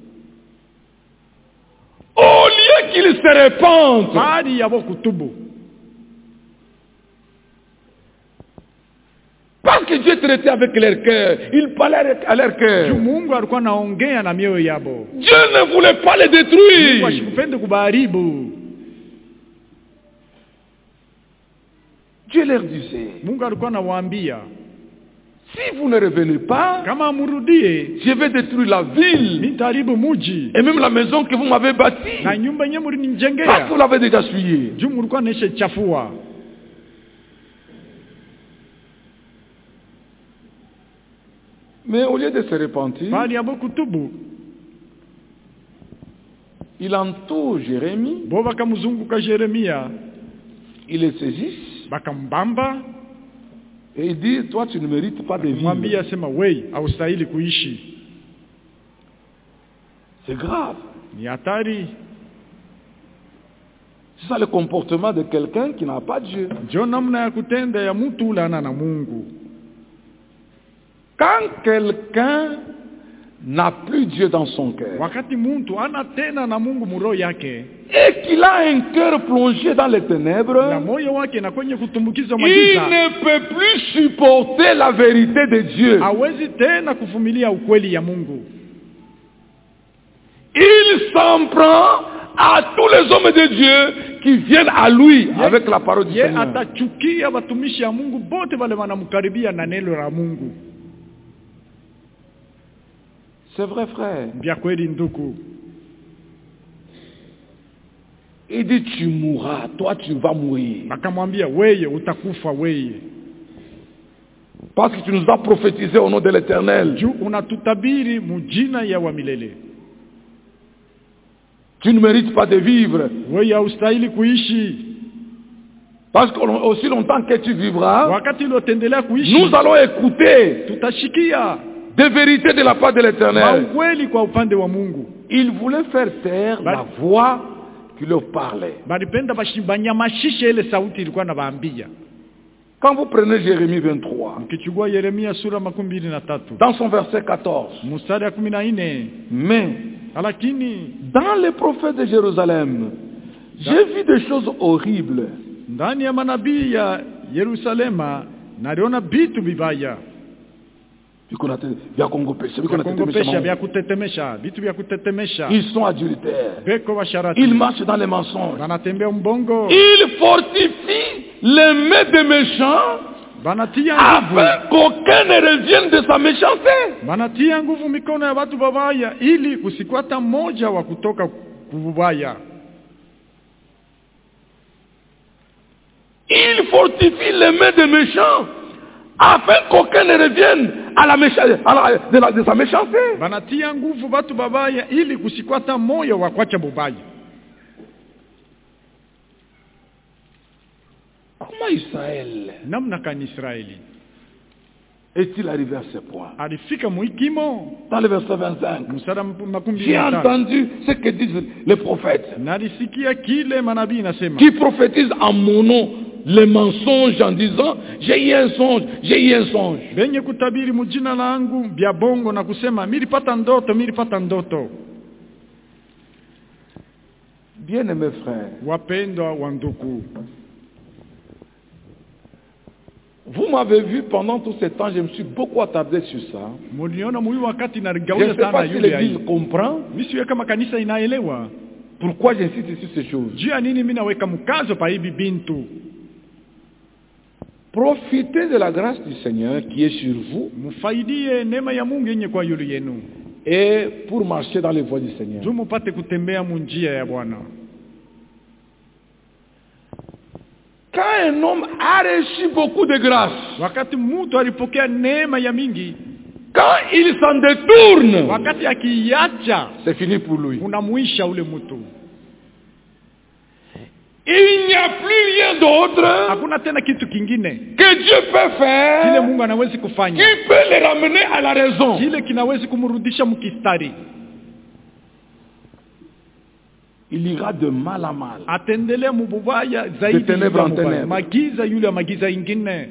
Au lieu qu'il se répande, bali yabo kutubu, parce que Dieu traitait avec leur cœur, il parlait à leur cœur. Mungu alikuwa anaongea na mioyo yabo. Dieu ne voulait pas les détruire. Mungu ashikupende kubaharibu. Dieu leur disait, Mungu alikuwa anawaambia, si vous ne revenez pas, kama murudie, je vais détruire la ville, nitaharibu mji, et même la maison que vous m'avez bâtie, na nyumba yenyewe mlinijengea, parce que vous l'avez déjà souillée. Juu mlikuwa neshe chafua. Mais au lieu de se repentir, bali yabo kutubu, il entoure Jérémie, bo bakamzunguka Yeremia, il le saisit, bakambamba, et il dit, toi tu ne mérites pas de vivre. Mwambia sema wei haustahili kuishi. C'est grave. Ni hatari. C'est ça le comportement de quelqu'un qui n'a pas Dieu. Ndio namna ya kutenda ya mtu lana na Mungu. Quand quelqu'un n'a plus Dieu dans son cœur, wakati mtu ana tena na Mungu muro yake, et qu'il a un cœur plongé dans les ténèbres, na moyo wake na kwenye kutumbukiza il magiza, ne peut plus supporter la vérité de Dieu. hawezi tena kuvumilia ukweli ya Mungu. Il s'en prend à tous les hommes de Dieu qui viennent à lui ye, avec la parole du ye Seigneur. atachukia watumishi ya Mungu bote wale wanamkaribia na neno la Mungu. C'est vrai, frère. Vya kweli ndugu. Il dit, tu mourras, toi tu vas mourir. Akamwambia weye utakufa weye. Parce que tu nous as prophétisé au nom de l'Éternel. Juu unatutabiri mujina ya wa milele. Tu ne mérites pas de vivre. Weye haustahili kuishi. Parce qu'aussi longtemps que tu vivras, wakati ulotendelea kuishi, nous allons écouter tutashikia des vérités de la part de l'Éternel. ukweli kwa upande wa Mungu. Il voulait faire taire la voix qui leur parlait. Balipenda bashibanyamashishe ile sauti ilikuwa nabaambia. Quand vous prenez Jérémie vingt-trois, mkichukua Yeremia sura makumi mbili na tatu, dans son verset quatorze, mstari ya kumi na nne, mais lakini dans les prophètes de Jérusalem, j'ai vu des choses horribles. Ndani ya manabii ya Yerusalema naliona vitu vibaya. Vya kongopesha, vya kutetemesha, vitu vya kutetemesha. Ils sont adultères. Beko washarati. Ils marchent dans les mensonges. Wanatembea mbongo. Ils fortifient les mains des méchants banatia afin qu'aucun ne revienne de sa méchanceté. Banatia nguvu mikono ya watu babaya ili kusikwata mmoja wa kutoka kubaya. Il fortifie les mains des méchants afin qu'aucun ne revienne à la mécha- à la, de, la, de sa méchanceté. Banatia nguvu watu babaya ili kusikwata moyo wa kwacha bubaya. Comment Israël namna kan Israeli est-il arrivé à ce point? Alifika muikimo Dans le verset vingt-cinq, makumbi j'ai entendu ce que disent les prophètes nalisikia kile manabii nasema qui prophétisent en mon nom les mensonges en disant j'ai eu un songe, j'ai eu un songe. benye kutabiri mujina langu bya bongo na kusema milipata ndoto milipata ndoto. Bien-aimés frères, wapendwa wa ndugu, vous m'avez vu pendant tout ce temps, je me suis beaucoup attardé sur ça. Muliona muyu wakati na Je ne rigauza sais sana pas si yule l'Église ai. comprend Misiwe kama kanisa inaelewa. pourquoi j'insiste sur ces choses. Juu ya nini mimi naweka mkazo pa hivi bintu. Profitez de la grâce du Seigneur qui est sur vous Mfaidie neema ya Mungu yenye kwa yulu yenu. et pour marcher dans les voies du Seigneur. Juu mupate kutembea munjia ya Bwana. Quand un homme a reçu beaucoup de grâce, Wakati mtu alipokea neema ya mingi, quand il s'en détourne, wakati akiacha c'est fini pour lui. unamuisha ule mtu. Il n'y a plus rien d'autre Hakuna tena kitu kingine que Dieu peut kile faire Mungu anawezi qui kufanya, peut les ramener à la raison. kile kinawezi kumrudisha mkistari. il ira de mal à mal. Atendele mubaya zaidi De ténèbres en ténèbres. Magiza yule magiza ingine.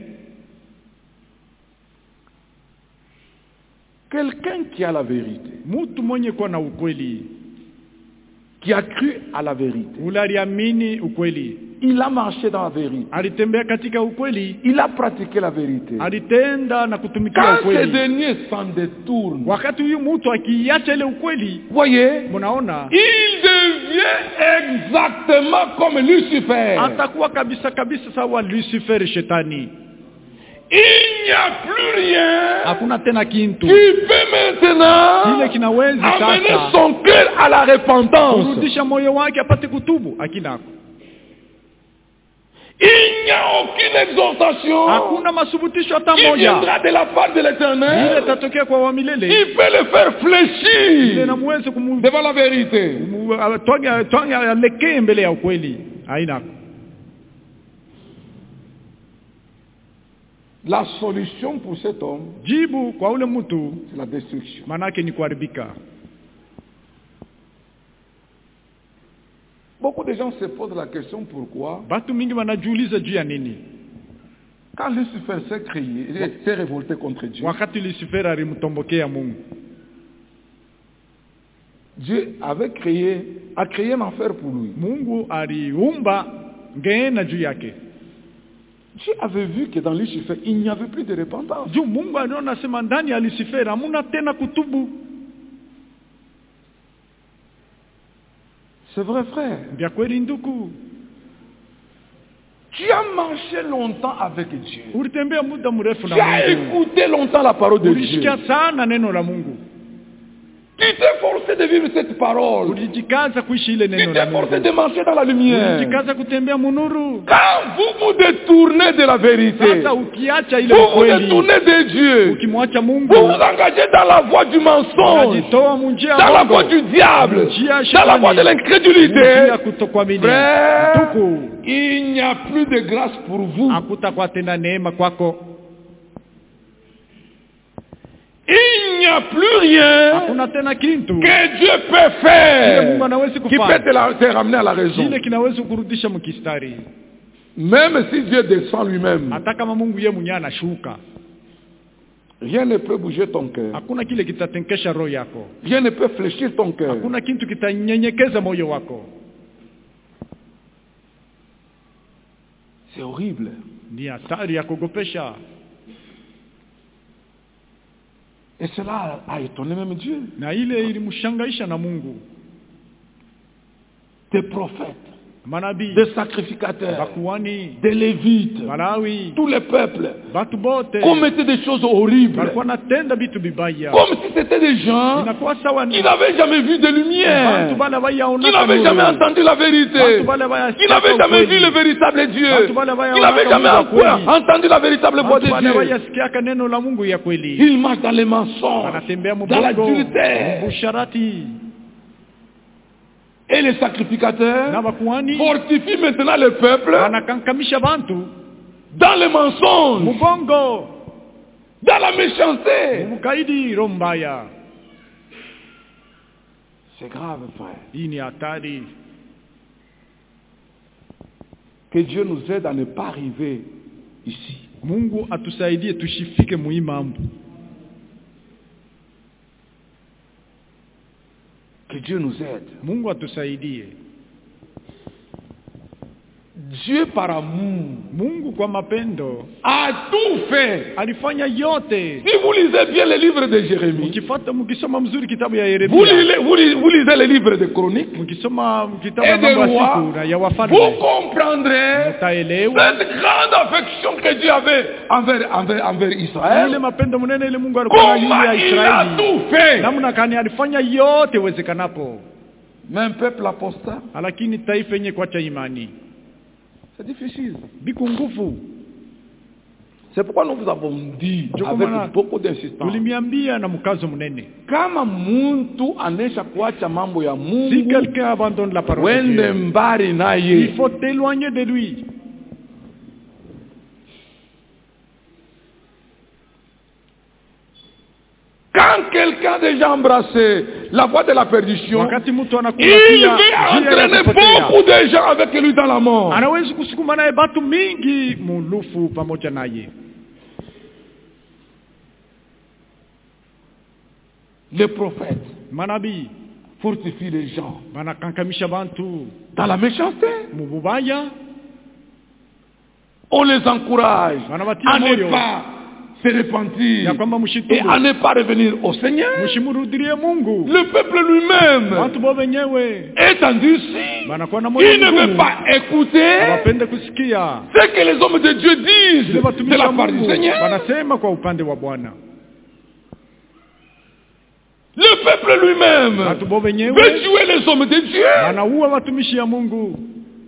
Quelqu'un qui a la vérité, Mtu mwenye kwa na ukweli, qui a cru à la vérité, ulaliamini ukweli, il a marché dans la vérité, alitembea katika ukweli, il a pratiqué la vérité. alitenda na kutumikia Quand ce ukweli. dernier s'en détourne, Wakati huyu mtu akiacha ile ukweli, voyez, mnaona il devient exactement comme Lucifer. atakuwa kabisa kabisa sawa Lucifer shetani. Il n'y a plus rien Hakuna tena kintu qui peut maintenant kile kinawezi amener sasa son cœur à la repentance. kurudisha moyo wake apate kutubu. Akina Il n'y a aucune exhortation hakuna masubutisho hata qui moja viendra de la part de ile l'Éternel tatokea kwa wa milele qui peut le faire ile fléchir namweze kumu devant la vérité. twanga twanga lekee mbele ya ukweli. Haina La solution pour cet homme, jibu kwa ule mtu c'est la destruction. manake ni kuharibika. Beaucoup de gens se posent la question pourquoi, Batu mingi wanajiuliza juu ya nini quand Lucifer s'est créé, s'est révolté contre Dieu, wakati Lucifer alimtombokea Mungu. Dieu avait créé, a créé un enfer pour lui. Mungu aliumba ngeena juu yake. Dieu avait vu que dans Lucifer, il n'y avait plus de repentance. Juu Mungu aliona sema ndani ya Lucifer hamuna tena kutubu. C'est vrai, frère. Vya kweli ndugu, Tu as marché longtemps avec Dieu. ulitembea muda mrefu Tu na as Mungu, écouté longtemps la parole de Dieu. ulisikia sana neno la Mungu, Tu t'es forcé de vivre cette parole. ulijikaza kuishi ile Tu neno la t'es forcé Mungu, de marcher dans la lumière. ulijikaza kutembea munuru. Quand vous vous détournez de la vérité, Sasa ukiacha ile vous vous ukweli, détournez de Dieu, ukimwacha Mungu, vous vous engagez dans la voie du mensonge, unajitoa munjia dans la Mungu, voie du diable, munjia dans la shetani, voie de l'incrédulité. munjia kutokuamini. Frère, Tuku, il n'y a plus de grâce pour vous. hakutakuwa tena neema kwako, Il n'y a plus rien hakuna tena kintu que Dieu peut kile faire Mungu anawezi qui kufanya peut te, la- te ramener à la raison. kile kinaweza kurudisha mkistari. Même si Dieu descend lui-même, Hata kama Mungu yeye mwenyewe anashuka, rien ne peut bouger ton cœur. hakuna kile kitatenkesha roho yako, Rien ne peut fléchir ton cœur. hakuna kitu kitanyenyekeza moyo wako. C'est horrible. Ni hatari ya kugopesha, Et cela a étonné même Dieu. na ile ilimshangaisha na Mungu. Des prophètes, Manabii, des sacrificateurs, bakuani, des lévites, Malawi, tous les peuples batu bote commettaient des choses horribles. walikuwa natenda vitu vibaya, Comme si c'était des gens inakuwa sawa qui ni n'avaient jamais vu de watu lumière, bale bayaona, qui n'avaient jamais entendu la vérité, watu bale bayasikia qui n'avaient jamais vu ukweli, le véritable Dieu, watu bale bayaona qui n'avaient jamais Mungu wa kweli, entendu la véritable voix de watu bale Dieu. bayasikia neno la Mungu ya kweli. Ils marchent dans les mensonges, Wanatembea dans mbongo, l'adultère. busharati, Et les sacrificateurs na bakuani fortifient maintenant le peuple wanakankamisha bantu dans les mensonges, mubongo, dans la méchanceté. mukaidi, roho mbaya. C'est grave, frère. Hii ni hatari. Que Dieu nous aide à ne pas arriver ici. Mungu atusaidie tushifike muimambo. Que Dieu nous aide. Mungu atusaidie. Dieu par amour Mungu kwa mapendo a tout fait. alifanya yote. Si vous lisez bien les livres de Jérémie, Mkifuata mkisoma mzuri kitabu ya vous Yeremia, lisez, vous lisez, vous lisez les livres de Chroniques mkisoma kitabu et ya des mambo ya rois, siku na ya vous wafalme, comprendrez mtaelewa cette grande affection que Dieu avait envers, envers, envers ile Israël. mapendo mnene ile Mungu alikuwa na Comment ya il a Israeli. tout fait. Namna kani alifanya yote wezekanapo, Mais un peuple apostat, lakini taifa yenye kuacha imani c'est difficile. biku nguvu. C'est pourquoi nous vous avons dit avec beaucoup d'insistance, Tulimiambia na mkazo mnene, kama muntu anesha kuacha mambo ya si Mungu, quelqu'un abandonne la parole de wende Dieu, mbali il naye. faut t'éloigner de lui. Quand quelqu'un a déjà embrassé la voie de la perdition, wakati mtu il anakumbatia veut njia ya entraîner kupotea, beaucoup de gens avec lui dans la mort. anaweza kusukuma naye batu mingi mulufu pamoja naye. Les prophètes Manabii fortifient les gens banakankamisha bantu dans la méchanceté. mububaya, On les encourage Wanawatia à ne moyo pas se repentir ya kwamba et mshitubu à ne pas revenir au Seigneur. mshimurudirie Mungu. Le peuple lui-même Watu bo wenyewe est endurci. banakuwa na moyo Il ne veut mgumu, pas écouter hawapende kusikia ce que les hommes de Dieu disent vile de watumishi la wa part du Mungu Seigneur. wanasema kwa upande wa Bwana. Le peuple lui-même Watu bo wenyewe veut tuer les hommes de Dieu. wanaua watumishi ya Mungu.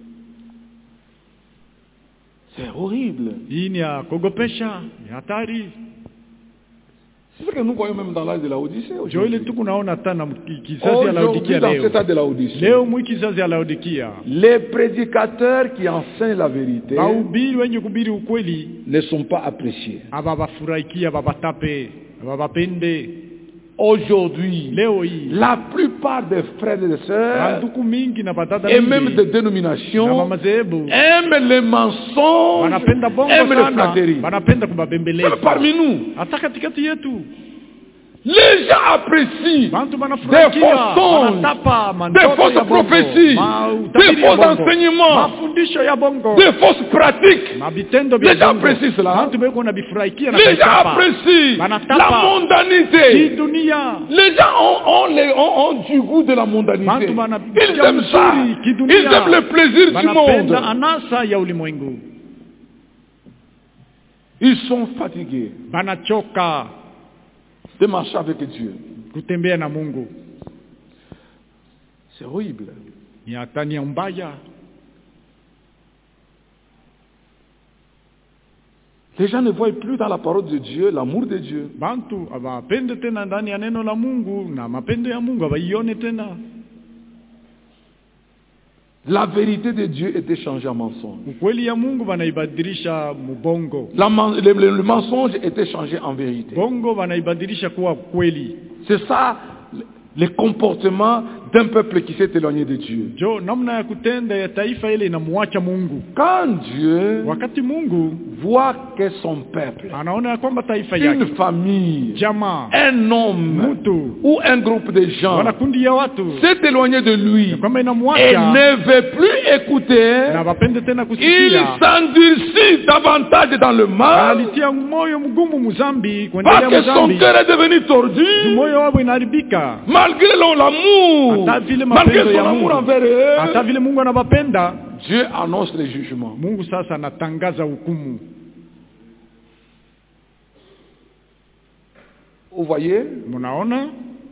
C'est horrible. Hii ni ya kogopesha, ni hatari. C'est ce que nous voyons même dans l'âge de la Odyssée. Jo ile tu kunaona tana kizazi ya Aujourd'hui, Laodikia dans leo. cet âge de la Odyssée, Leo mwi kizazi ya Laodikia. les prédicateurs qui enseignent la vérité Bahubiri wenye kubiri ukweli ne sont pas appréciés. ababafurahikia, babatape, babapende. Aujourd'hui, Leo hii la plupart des frères et des sœurs banduku mingi na badada et même mingi des na dénominations mamadhehebu aiment les mensonges, wanapenda bongo aiment les sana, flatteries. wanapenda Même kubabembeleza. parmi nous, Hata katikati yetu les gens apprécient bantu des banafurahikia, faux songes, wanatapa des mandoto ya fausses bongo, prophéties, mautabiri des ya faux bongo, enseignements, mafundisho ya bongo, des fausses pratiques. mabitendo Les vya gens bongo. apprécient cela. Bantu beko na bifurahikia na Les gens kaitapa. apprécient Banatapa. la mondanité. Kidunia. Les gens ont, ont, les- ont- ont du goût de la mondanité. Bantu bana- Ils aiment ça. mzuri, Ils kidunia. aiment le plaisir du monde. Banapenda anasa ya ulimwengu. Ils sont fatigués Banachoka de marcher avec Dieu. kutembea na Mungu. C'est horrible. Ni hatani ya mbaya. Les gens ne voient plus dans la parole de Dieu l'amour de Dieu. Bantu abapende tena ndani ya neno la Mungu na mapendo ya Mungu abaione tena. La vérité de Dieu était changée en mensonge. Ukweli ya Mungu banaibadilisha mubongo. La men- le, le- le mensonge était changé en vérité. Bongo banaibadilisha kuwa kweli. C'est ça le comportement d'un peuple qui s'est éloigné de Dieu. Jo namna ya kutenda ya taifa ile inamwacha Mungu. Quand Dieu Wakati Mungu voit que son peuple, anaona ya kwamba taifa une yake, famille, jamaa, un homme mtu ou un groupe de gens wala kundi ya watu s'est éloigné de lui ya kwamba et inamwacha ne veut plus écouter, na wapende tena il kusikia, s'endurcit davantage dans le mal analitia moyo mgumu muzambi, parce kuendelea que son muzambi. cœur est devenu tordu Moyo wao inaharibika. malgré leur- l'amour, Hata vile malgré mapendo son ya amour Mungu. envers eux. Hata vile Mungu anawapenda, Dieu annonce les jugements. Mungu sasa anatangaza hukumu. Vous voyez, Mnaona?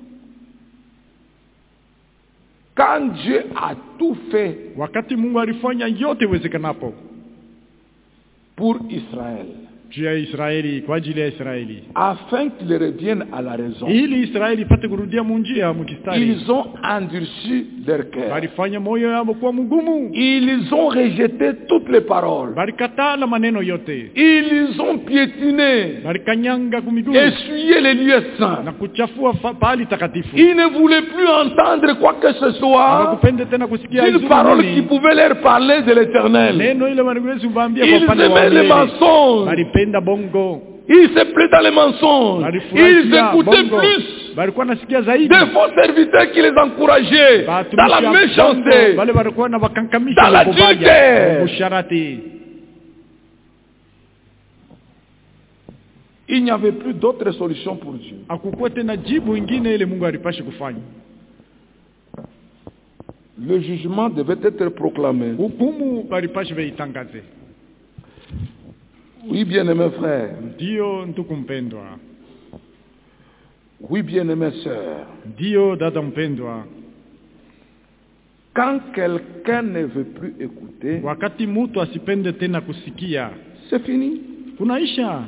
quand Dieu a tout fait Wakati Mungu alifanya yote iwezekanapo pour Israël, juu ya Israeli, kwa ajili ya Israeli, afin qu'ils reviennent à la raison, ili Israeli ipate kurudia munjia mukistari, ils ont endurci leur cœur. balifanya moyo yao kuwa mgumu, Ils ont rejeté toutes les paroles. balikatala maneno yote, Ils ont piétiné, balikanyanga kumiguu essuyé les lieux saints. na kuchafua fa- pahali takatifu. Ils ne voulaient plus entendre quoi que ce soit Hawakupenda tena kusikia d'une izuri parole nini. qui pouvait leur parler de l'éternel. Neno ile wanaweza kuambia kwa Ils upande wa aimaient les milele. mensonges. Balipenda bongo. Ils se plaisent dans les mensonges. Ils Balifurahia écoutaient bongo. plus Balikuwa nasikia zaidi. des faux serviteurs qui les encourageaient dans Batumishi la ya méchanceté. bongo, Bale balikuwa na wakankamisha Dans la mabaya, adultère. usharati. Il n'y avait plus d'autre solution pour Dieu. Hakukuwa tena jibu ingine ile Mungu alipasha kufanya. Le jugement devait être proclamé. Hukumu balipasha beitangaze. Oui, bien-aimés frères. Ndio ndugu mpendwa. Oui, bien-aimées sœurs. Ndio dada mpendwa. Quand quelqu'un ne veut plus écouter, Wakati mtu asipende tena kusikia, c'est fini. kunaisha.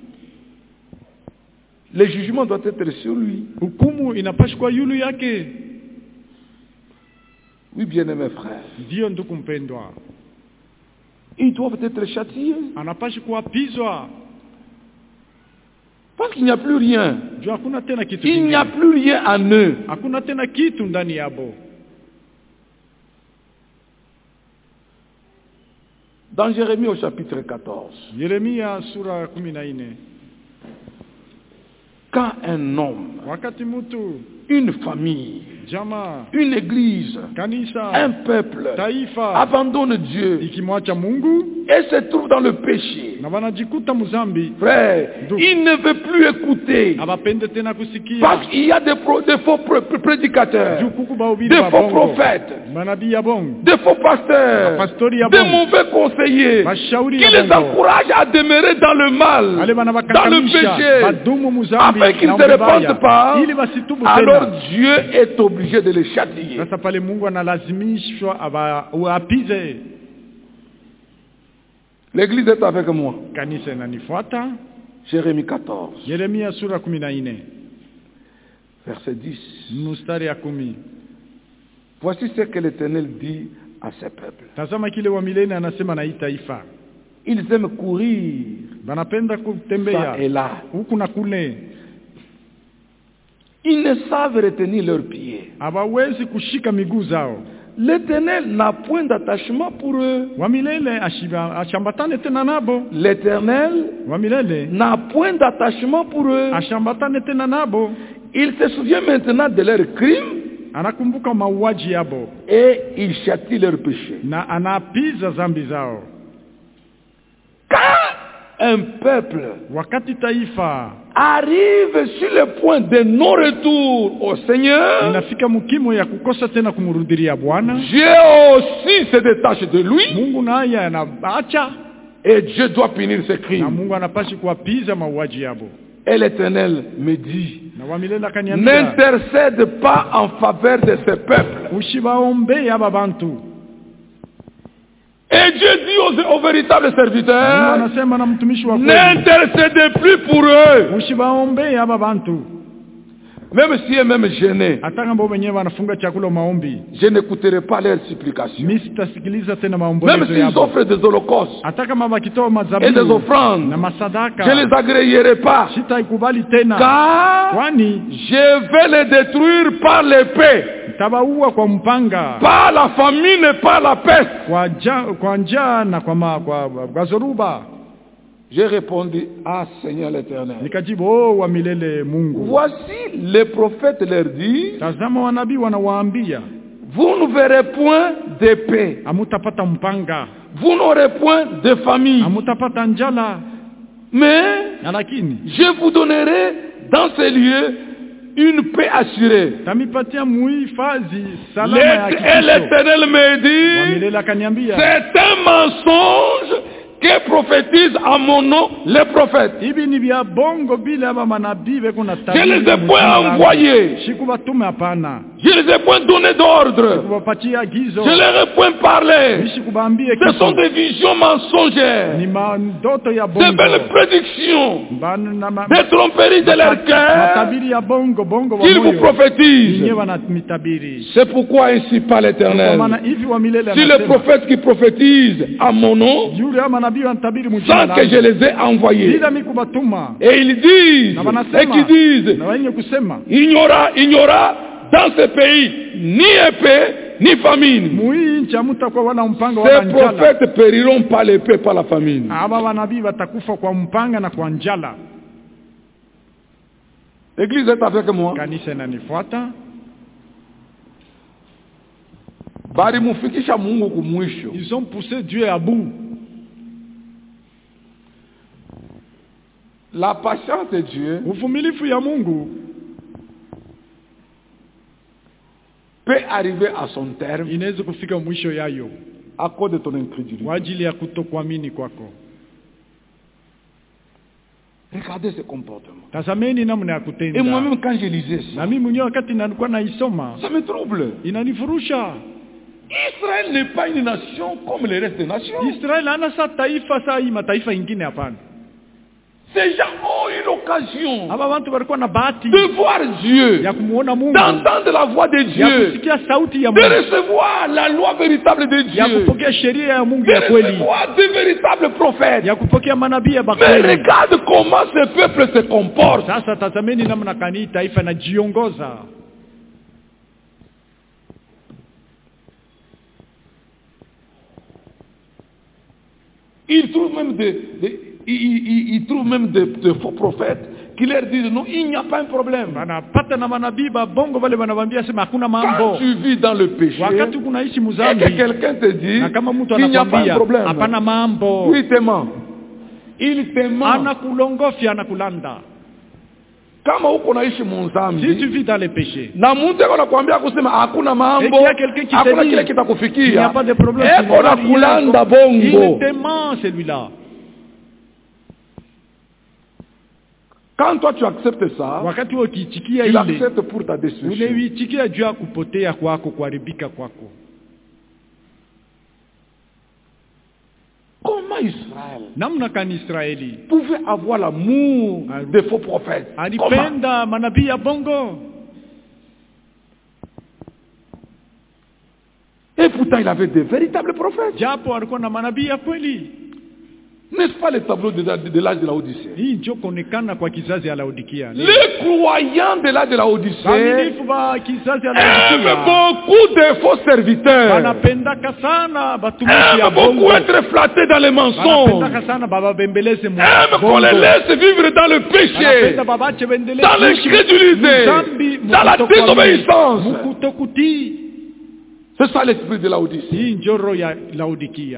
Le jugement doit être sur lui. Hukumu inapasha kwa yulu yake. Oui, bien-aimés frères. Ndio ndugu mpendwa. Ils doivent être châtiés. Anapasha kuapizwa. Parce qu'il n'y a plus rien. Juu hakuna tena kitu Il n'y a kingine. plus rien en eux. Hakuna tena kitu ndani yabo. Dans Jérémie au chapitre quatorze, Yeremia sura kumi na nne. quand un homme, Wakati mtu, une famille, jamaa, une église, kanisa, un peuple taifa abandonne Dieu ikimwacha Mungu et se trouve dans le péché, na wanajikuta muzambi, frère, il ne veut plus écouter abapende tena kusikia. parce qu'il y a des, pro, des faux pr pr prédicateurs, Juu kuku bahubiri des ba faux bongo, prophètes, manabii ya bongo, des faux pasteurs, Mapastori ya des bongo, mauvais conseillers mashauri qui ya les bongo, encouragent à demeurer dans le mal, wale dans le wanawakakamisha péché, badumu muzambi afin qu'ils na ne se ubaya, répandent pas. ili wasitubu Alors tena. Dieu est obligé de les châtier. Sasa pale Mungu analazimishwa aba uapize. L'église est avec moi. Kanisa inanifuata. Jérémie quatorze, Yeremia sura kumi na nne verset dix. mstari ya kumi. Voici ce que l'Éternel dit à ses peuples. Tazama kile wa milele anasema na hii taifa. Ils aiment courir Banapenda ça kutembea et là. huku na kule. Ils ne savent retenir leurs pieds. Hawawezi kushika miguu zao. L'Éternel n'a point d'attachement pour eux. Wa milele ashiba ashambatane tena nabo. L'Éternel Wa milele n'a point d'attachement pour eux. ashambatane tena nabo. Il se souvient maintenant de leurs crimes Anakumbuka mauaji yabo et il châtie leurs péchés. na anapiza zambi zao. Quand un peuple Wakati taifa arrive sur le point de non-retour au Seigneur, inafika mkimo ya kukosa tena kumrudilia Bwana, Dieu aussi se détache de lui Mungu naye anaacha et Dieu doit punir ses na crimes. Mungu anapashi kuwapiza mauaji yabo. Et l'Éternel me dit, Na wa milele akaniambia, n'intercède pas en faveur de ce peuple. ushibaombe aba bantu. Et Dieu dit aux, aux véritables Mungu serviteurs, anasema na mtumishi wa kweli, n'intercédez plus pour eux. ushibaombe aba bantu. Même si eux-mêmes gênés, Hata kama wenyewe wanafunga chakula maombi, je n'écouterai pas leurs supplications. mimi sitasikiliza tena Même maombolezo s'ils yabo. offrent des holocaustes Hata kama wakitoa et des mazabihu offrandes, na masadaka, je ne les agréerai pas. sitaikubali tena, Car kwani je vais les détruire par l'épée, tabaua kwa mpanga, par la famine et par la peste. kwa ja, kwa njaa na kwa ma, kwa, kwa zoruba. J'ai répondu, ah Seigneur l'Éternel. Nikajibu, oh wa milele Mungu, Voici les prophètes leur disent, tazama wanabii wanawaambia, vous ne verrez point d'épée, hamutapata mpanga, vous n'aurez point de famille, hamutapata njala, mais na lakini je vous donnerai dans ces lieux une paix assurée. tamipatia muhifadhi salama ya Et kitisho. l'Éternel me Wa dit, milele akaniambia, c'est un mensonge que prophétisent à mon nom les prophètes. hivi ni vya bongo bila aba manabii beko na Je tabiri. les ai point envoyés. Shikubatume hapana. Je ne les ai point donné d'ordre. Kuwapatia agizo. Je leur ai point parlé. Shikubambie Ce sont kitu. des visions mensongères. Ni mandoto ya Des bongo. belles prédictions. Bana na ma- Des tromperies de leur cœur matabiri ya bongo bongo wa qu'ils vous moyo. prophétisent. Ninyi wanamitabiri. C'est pourquoi ainsi parle Kwa l'Éternel. maana hivi wa milele Si les anasema, prophètes qui prophétisent à mon nom, yule ama nabii wanatabiri mjina sans que je langu, les ai envoyés, bila mimi kubatuma, et ils disent, na et wanasema, qui disent, na wenye kusema, il n'y aura, il n'y aura dans ce pays ni épée, ni famine. muhii nchi hamutakuwa wala mpanga Ces wala njala. prophètes périront par l'épée, par la famine. Aba wanabii watakufa kwa mpanga na kwa njala. L'église est avec moi. Kanisa inanifuata. Bari mufikisha Mungu kumwisho. Ils ont poussé Dieu à bout. La patience de Dieu Uvumilifu ya Mungu peut arriver à son terme inaweza kufika mwisho yayo à cause de ton incrédulité. kwa ajili ya kutokuamini kwako. Regardez ce comportement. Tazameni namna ya Et kutenda. moi-même, quand je lisais ça, Na mimi mwenyewe wakati nilikuwa naisoma ça me trouble. inanifurusha. Israël n'est pas une nation comme les restes des nations. Israeli hana sa taifa saa hii mataifa ingine hapana. Ces gens ont eu l'occasion Aba bantu walikuwa na bahati de voir Dieu, ya kumuona Mungu, d'entendre la voix de ya Dieu, kusikia sauti ya de Mungu, recevoir la loi véritable de ya Dieu, kupokea sheria ya Mungu de ya kweli, recevoir de véritables prophètes. ya kupokea manabii ya Mais bakweli. regarde comment ce peuple se comporte. Sasa tazameni namna kani taifa inajiongoza. Ils trouvent même des, des ils, ils, ils trouvent même des, des faux prophètes qui leur disent non, il n'y a pas un problème. Wanapata na manabii ba bongo wale wanawambia sema hakuna mambo. Quand tu vis dans le péché, Wakati kunaishi et muzambi, que quelqu'un te dit na kama mtu qu'il n'y a pas un anakwambia problème, hapana mambo, lui il te ment. Il te ment. anakulongofya anakulanda. Kama uko naishi Si tu muzambi, vis dans les péchés, na mtu anakuambia kusema hakuna et mambo, qu'il y a quelqu'un qui hakuna te kile dit qu'il n'y a kitakufikia, pas de problème, eko tu n'auras nakulanda rien, il bongo. te ment celui-là. Quand toi tu acceptes ça, Wakati ukiitikia tu ile, l'acceptes pour ta destruction. unaitikia juu ya kupotea kwako, kuharibika kwako. Comment Israël Namna kani Israeli pouvait avoir l'amour des faux prophètes? Comment? alipenda manabii ya bongo, Et pourtant il avait de véritables prophètes. japo alikuwa na manabii ya kweli. N'est-ce pas le tableau de, de, de l'âge de la Odyssée? Hii ndio kuonekana kwa kizazi ya Laodikia. Les croyants de l'âge de la Odyssée Waaminifu wa kizazi ya aiment Laodikia beaucoup de faux serviteurs. wanapendaka sana batumishi ya Aiment beaucoup bongo, être flattés dans les mensonges. wanapendaka sana baba bembeleze mu Aiment qu'on bongo, les laisse vivre dans le péché, wanapenda babache bendeleze dans l'incrédulité, muzambi, dans la mukutokuamini, désobéissance. mukutokutii. C'est ça l'esprit de la Odyssée. Hii ndio roho ya Laodikia.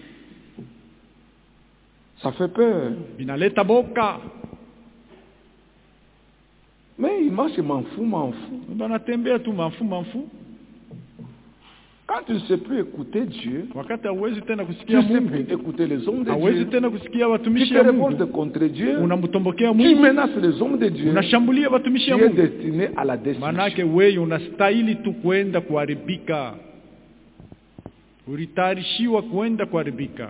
Ça fait peur. Binaleta boka, Mais il marche, m'en fout, m'en fout. banatembea tu mafu mafu. Quand tu ne sais plus écouter Dieu, Wakati hauwezi tena tu kusikia ne sais Mungu, plus écouter les hommes de hauwezi Dieu, tena kusikia tu watumishi te ya révoltes Mungu, contre Dieu, unamtombokea tu Mungu, menaces les hommes de Dieu, unashambulia watumishi tu ya es Mungu. destiné à la destruction. Manake wewe unastahili tu kwenda kuharibika, ulitayarishiwa kwenda kuharibika.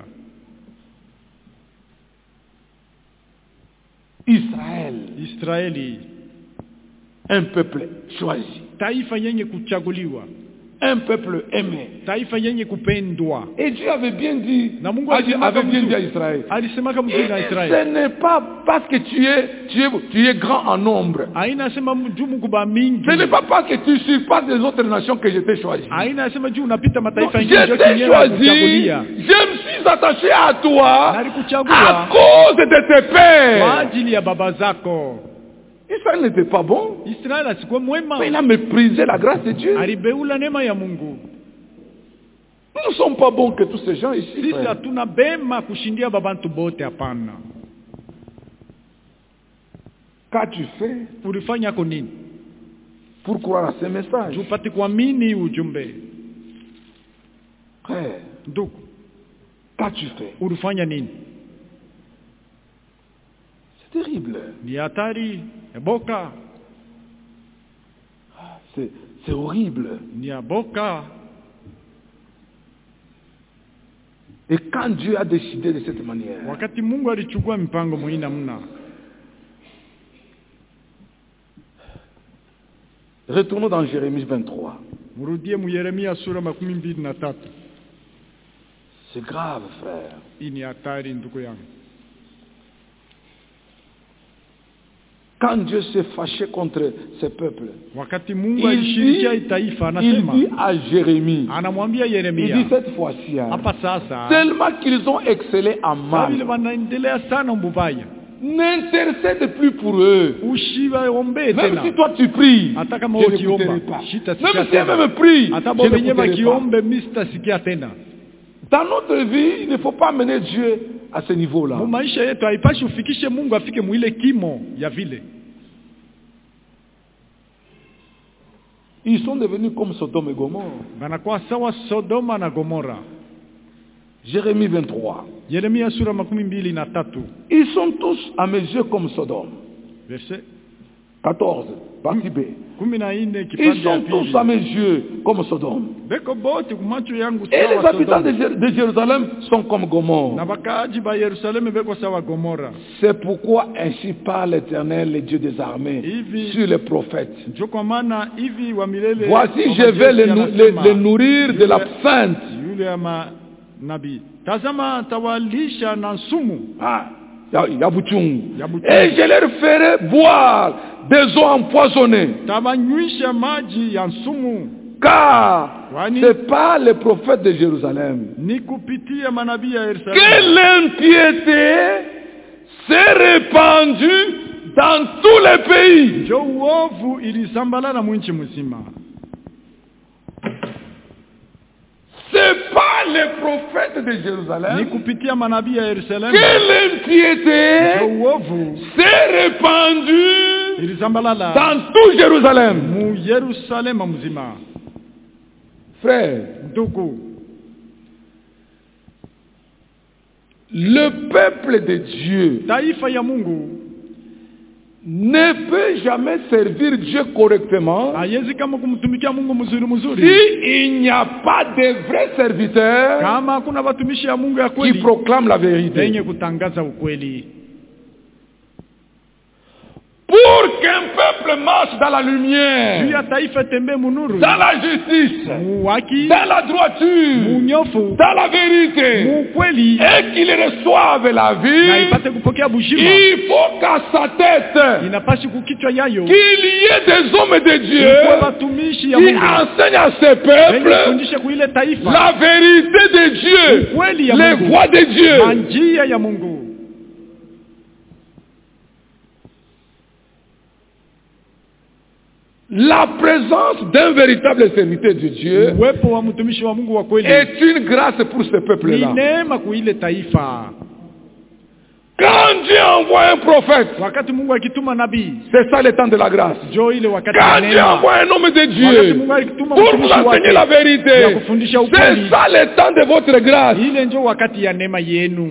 Israël, Israeli, un peuple choisi, taifa yenye kuchaguliwa, un peuple aimé. taifa yenye kupendwa. Et Dieu avait bien dit, Na Mungu avait alisemaka avait bien dit à mzuri, Israël, alisemaka mzuri na ce Israeli. n'est pas parce que tu es, tu es, tu es grand en nombre. Haina sema juu Mungu ba mingi. Ce n'est pas parce que tu surpasses les autres nations que je t'ai choisi. Haina sema juu unapita Donc, mataifa je mengine ndio t'ai kinyewe choisi, kuchagulia. je me suis attaché à toi à Nalikuchagua cause de tes kwa pères. ajili ya baba zako. Israël n'était pas bon, Israeli asikuwa mwema, mais il a méprisé la grâce de Dieu. alibeula neema ya Mungu. Nous ne sommes pas bons que tous ces gens ici. Sisi frère. hatuna bema kushindia babantu bote, hapana. Qu'as-tu fait Ulifanya ko nini pour croire à ces messages? tupate kuamini ujumbe? Frère, Ndugu, qu'as-tu fait? ulifanya nini? C'est terrible. Ni hatari, eboka, C'est c'est horrible. ni aboka. Et quand Dieu a décidé de cette manière, Wakati Mungu alichukua mipango muina mna, retournons dans Jérémie vingt-trois. murudie mu Yeremia sura makumi mbili na tatu. C'est grave, frère. Hii ni hatari ndugu yangu. Quand Dieu s'est fâché contre ce peuple, Wakati Mungu il alishirikia dit, taifa, il anasema, dit à Jérémie, anamwambia il dit Yeremia, cette fois-ci, hein, hapa sasa tellement qu'ils ont excellé en vile mal, wanaendelea sana mbubaya, n'intercède plus pour eux. ushiba ombe Même tena. si toi tu pries, Hata kama je wewe n'écouterai ukiomba, pas. sitasikia Même si tena. eux-mêmes prient, Hata je bo wenyewe n'écouterai pas. bakiombe mimi sitasikia tena. Dans notre vie, il ne faut pas mener Dieu à ce niveau-là. Mu maisha yetu haipashi ufikishe Mungu afike mwile kimo ya vile. Ils sont devenus comme Sodome et Gomorre. Banakuwa sawa Sodoma na Gomora. Jérémie vingt-trois. Yeremia sura makumi mbili na tatu. Ils sont tous à mes yeux comme Sodome. Verset quatorze, partie B. kumi na nne Ils kipande ya sont tous pili. à mes yeux comme Sodome. Beko bote kumacho yangu Et les sawa habitants de, Sodoma. Jér- de Jérusalem sont comme Na Gomorre. bakaaji ba Yerusalemu beko sawa Gomora. C'est pourquoi ainsi parle l'Éternel, le Dieu des armées, Hivi- sur les prophètes. Ndio kwa maana hivi wa milele Voici, wa je vais les, majeshi nou- les- anasema, les nourrir de la yule- fainte. Yule ya manabii. Tazama tawalisha na sumu. Ah, ya- ya buchungu. Ya buchungu. Et je leur ferai boire des eaux empoisonnées. Tabanywesha maji ya sumu. Car Kwani c'est pas les prophètes de Jérusalem ni kupitia manabii ya Yerusalemu que l'impiété s'est répandue dans tous les pays. ndio uovu ilisambalana mwinchi mzima. C'est pas les prophètes de Ni Jérusalem kupitia manabii ya Yerusalemu que ndio l'impiété uovu s'est répandue ilisambalana dans tout Jérusalem. mu Yerusalemu mzima. Frère, Ndugu, le peuple de Dieu taifa ya Mungu ne peut jamais servir Dieu correctement haiwezi kama kumtumikia Mungu mzuri mzuri s'il n'y a pas de vrais serviteurs kama hakuna watumishi ya Mungu ya qui kweli proclament la vérité. wenye kutangaza ukweli. Pour qu'un peuple marche dans la Juu lumière, ya taifa tembee munuru, dans la justice, mu haki, dans la droiture, mu nyofu, dans la vérité, mu kweli, et qu'il reçoive la na vie, ipate kupokea bujima, il faut qu'à sa tête, inapasi kukichwa yayo qu'il y ait des hommes de kwa Dieu watumishi ya qui Mungu enseignent à ces wenye peuples kufundisha kuile taifa la vérité de Dieu, ukweli ya les Mungu, voies de Dieu. manjia ya Mungu. La présence d'un véritable serviteur de Dieu Uwepo wa mtumishi wa Mungu wa kweli est une grâce pour ce ni peuple-là. neema kuile taifa. Quand Dieu envoie un prophète, Wakati Mungu akituma nabii, c'est ça le temps de la grâce. jo ile wakati ya Quand Dieu neema. envoie un homme de Wakati Dieu Mungu akituma pour vous mtumishi enseigner wake la ya vérité, kufundisha c'est ukweli, ça le temps de votre grâce. ile ndio wakati ya neema yenu.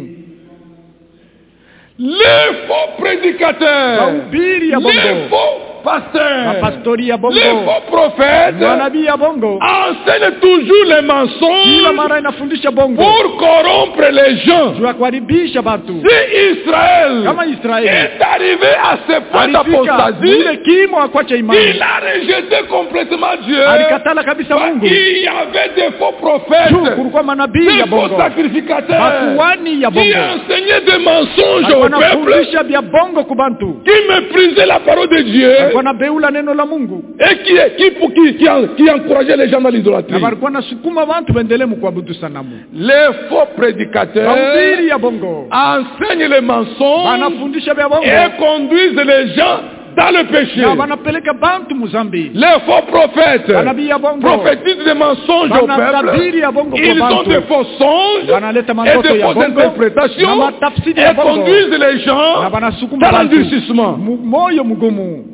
Les faux prédicateurs, Mahubiri ya les bongo, faux pasteurs, mapastori ya les bongo, faux prophètes manabii ya bongo, enseignent toujours les kila mensonges mara inafundisha bongo pour corrompre les gens. juu ya kuharibisha watu. Si Israël Kama Israeli est arrivé à ce point alifika d'apostasie, ile kimo akwacha imani, il a rejeté complètement Dieu. alikatala kabisa Mungu. Il y avait des faux Juu prophètes, kulikuwa manabii des ya faux bongo, sacrificateurs makuhani ya qui bongo, enseignaient des mensonges alikuwa au peuple, anafundisha vya bongo kubantu, qui méprisaient la parole de Dieu alikuwa anabeula neno la Mungu, et qui, qui, qui, qui, qui encourageaient les gens dans l'idolâtrie. na walikuwa nasukuma watu waendelee mkuabudu sanamu. Les faux prédicateurs Mahubiri ya bongo enseignent les mensonges wanafundisha vya bongo et conduisent les gens dans le péché. na wanapeleka bantu muzambi. Les faux prophètes Manabii ya bongo prophétisent des mensonges au wanatabiri peuple. ya bongo kwa Ils ont bantu, des faux songes wanaleta et mandoto des ya fausses bongo interprétations na matafsiri ya et bongo, conduisent les gens na wanasukuma dans bantu l'endurcissement. mu- moyo mgumu.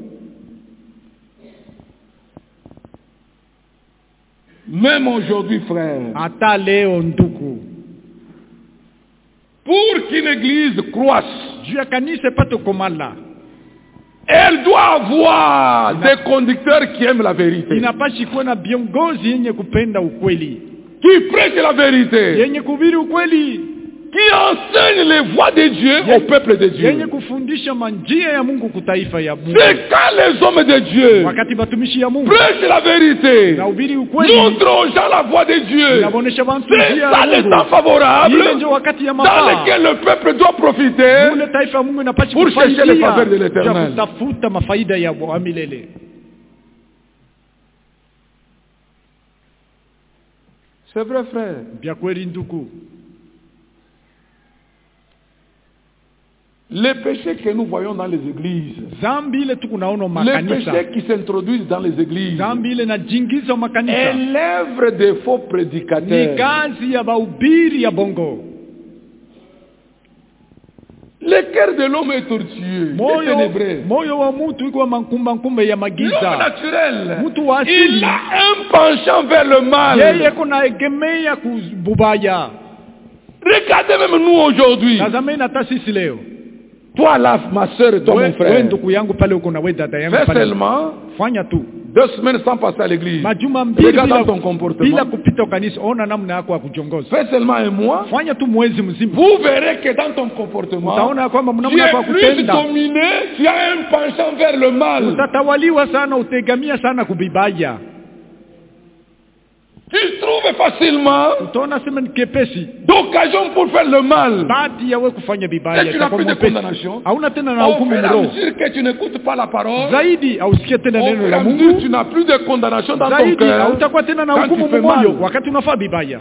Même aujourd'hui, frère, Hata leo ndugu, pour qu'une église croisse, juu ya kanisa ipate komala, elle doit avoir des conducteurs qui aiment la vérité, inapashi kuwa na viongozi yenye kupenda ukweli, qui prêchent la vérité, yenye kuhubiri ukweli, qui enseignent les voies de Dieu au peuple de yenye Dieu. kufundisha manjia ya Mungu kutaifa ya Mungu. C'est quand les hommes de Dieu Wakati batumishi ya Mungu prêchent la vérité, na ubiri ukweli, montrent aux gens la voie de Dieu, inabonesha bantu c'est njia ça ya le temps Mungu. favorable Ile ndio wakati ya dans mafaa lequel le peuple doit profiter ule taifa ya Mungu inapashi pour chercher les kufaidia faveurs de ya l'Éternel. kutafuta mafaida ya wa milele. C'est vrai, frère. Vya kweli ndugu, Les péchés que nous voyons dans les églises, zambi ile tu kunaona les makanisa, péchés qui s'introduisent dans les églises, zambi ile najingiza makanisa, est l'œuvre des faux ni prédicateurs. kazi ya bahubiri ya bongo. Le cœur de l'homme est tortueux, il est Moyo, ténébreux. moyo wa mutu iko mankumba nkumba ya L'homme magiza. naturel, Mtu wa asili il a un penchant vers le mal. yeye kuna egemea kububaya. Regardez même nous aujourd'hui. Tazameni hata sisi leo, Toi là, ma soeur et toi mon frère. Wewe ndugu yangu pale uko na wewe dada yangu Fais pale. seulement Fanya tu. deux semaines sans passer à l'église. Majuma mbili Regarde bila, dans ton comportement. bila kupita kanisa, ona namna yako ya kujongoza. Fais seulement un mois. Fanya tu mwezi mzima. Vous verrez que dans ton comportement, utaona kwamba tu namna yako ya es plus kutenda. dominé, tu as un penchant vers le mal. Utatawaliwa sana, utegamia sana kubibaya. Tu trouves facilement utaona sema ni kepesi d'occasion pour faire le mal. Bahati ya wewe kufanya bibaya. Et tu n'as plus de condamnation. Hauna tena na Au hukumu fur et à mroho. mesure que tu n'écoutes pas la parole, Zaidi ausikie tena au neno fur et la à Mungu. mesure tu n'as plus de condamnation dans ton Zaidi cœur. hautakuwa tena na Quand hukumu tu fais moyo mal. wakati unafaa bibaya.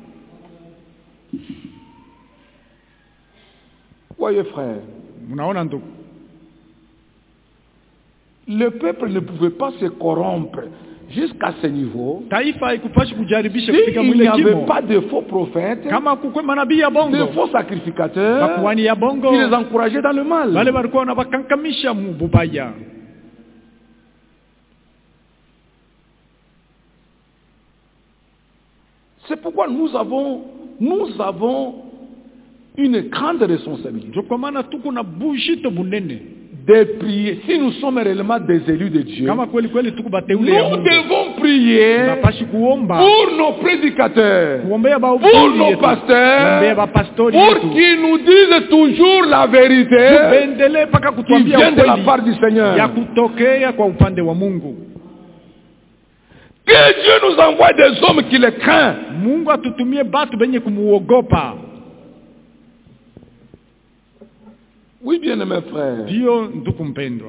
Voyez frère, Mnaona ndugu, le peuple ne pouvait pas se corrompre jusqu'à ce niveau. taifa haikupashi kujaribisha Si kufika il mwile n'y avait kimo. pas de faux prophètes, Kama kukwe manabii ya de bongo, faux sacrificateurs makuhani ya bongo, qui les encourageaient dans le mal. wale walikuwa wanabakankamisha mubaya. C'est pourquoi nous avons, nous avons une grande responsabilité Ndio kwa maana tuko na bushito bunene. de prier. Si nous sommes réellement des élus de Dieu, Kama kweli kweli tuko nous bateule ya Mungu, devons prier tunapashi kuomba pour nos prédicateurs, kuombea ba pour nos pasteurs, kuombea ba pastori pour yetu. qu'ils nous disent toujours la vérité Tuendelee paka qui kutuambia vient de la ukweli part du Seigneur. ya kutokea kwa upande wa Mungu. Que Dieu nous envoie des hommes qui les craignent. Mungu atutumie batu benye kumuogopa. Oui, bien-aimés frères. Ndio ndugu mpendwa.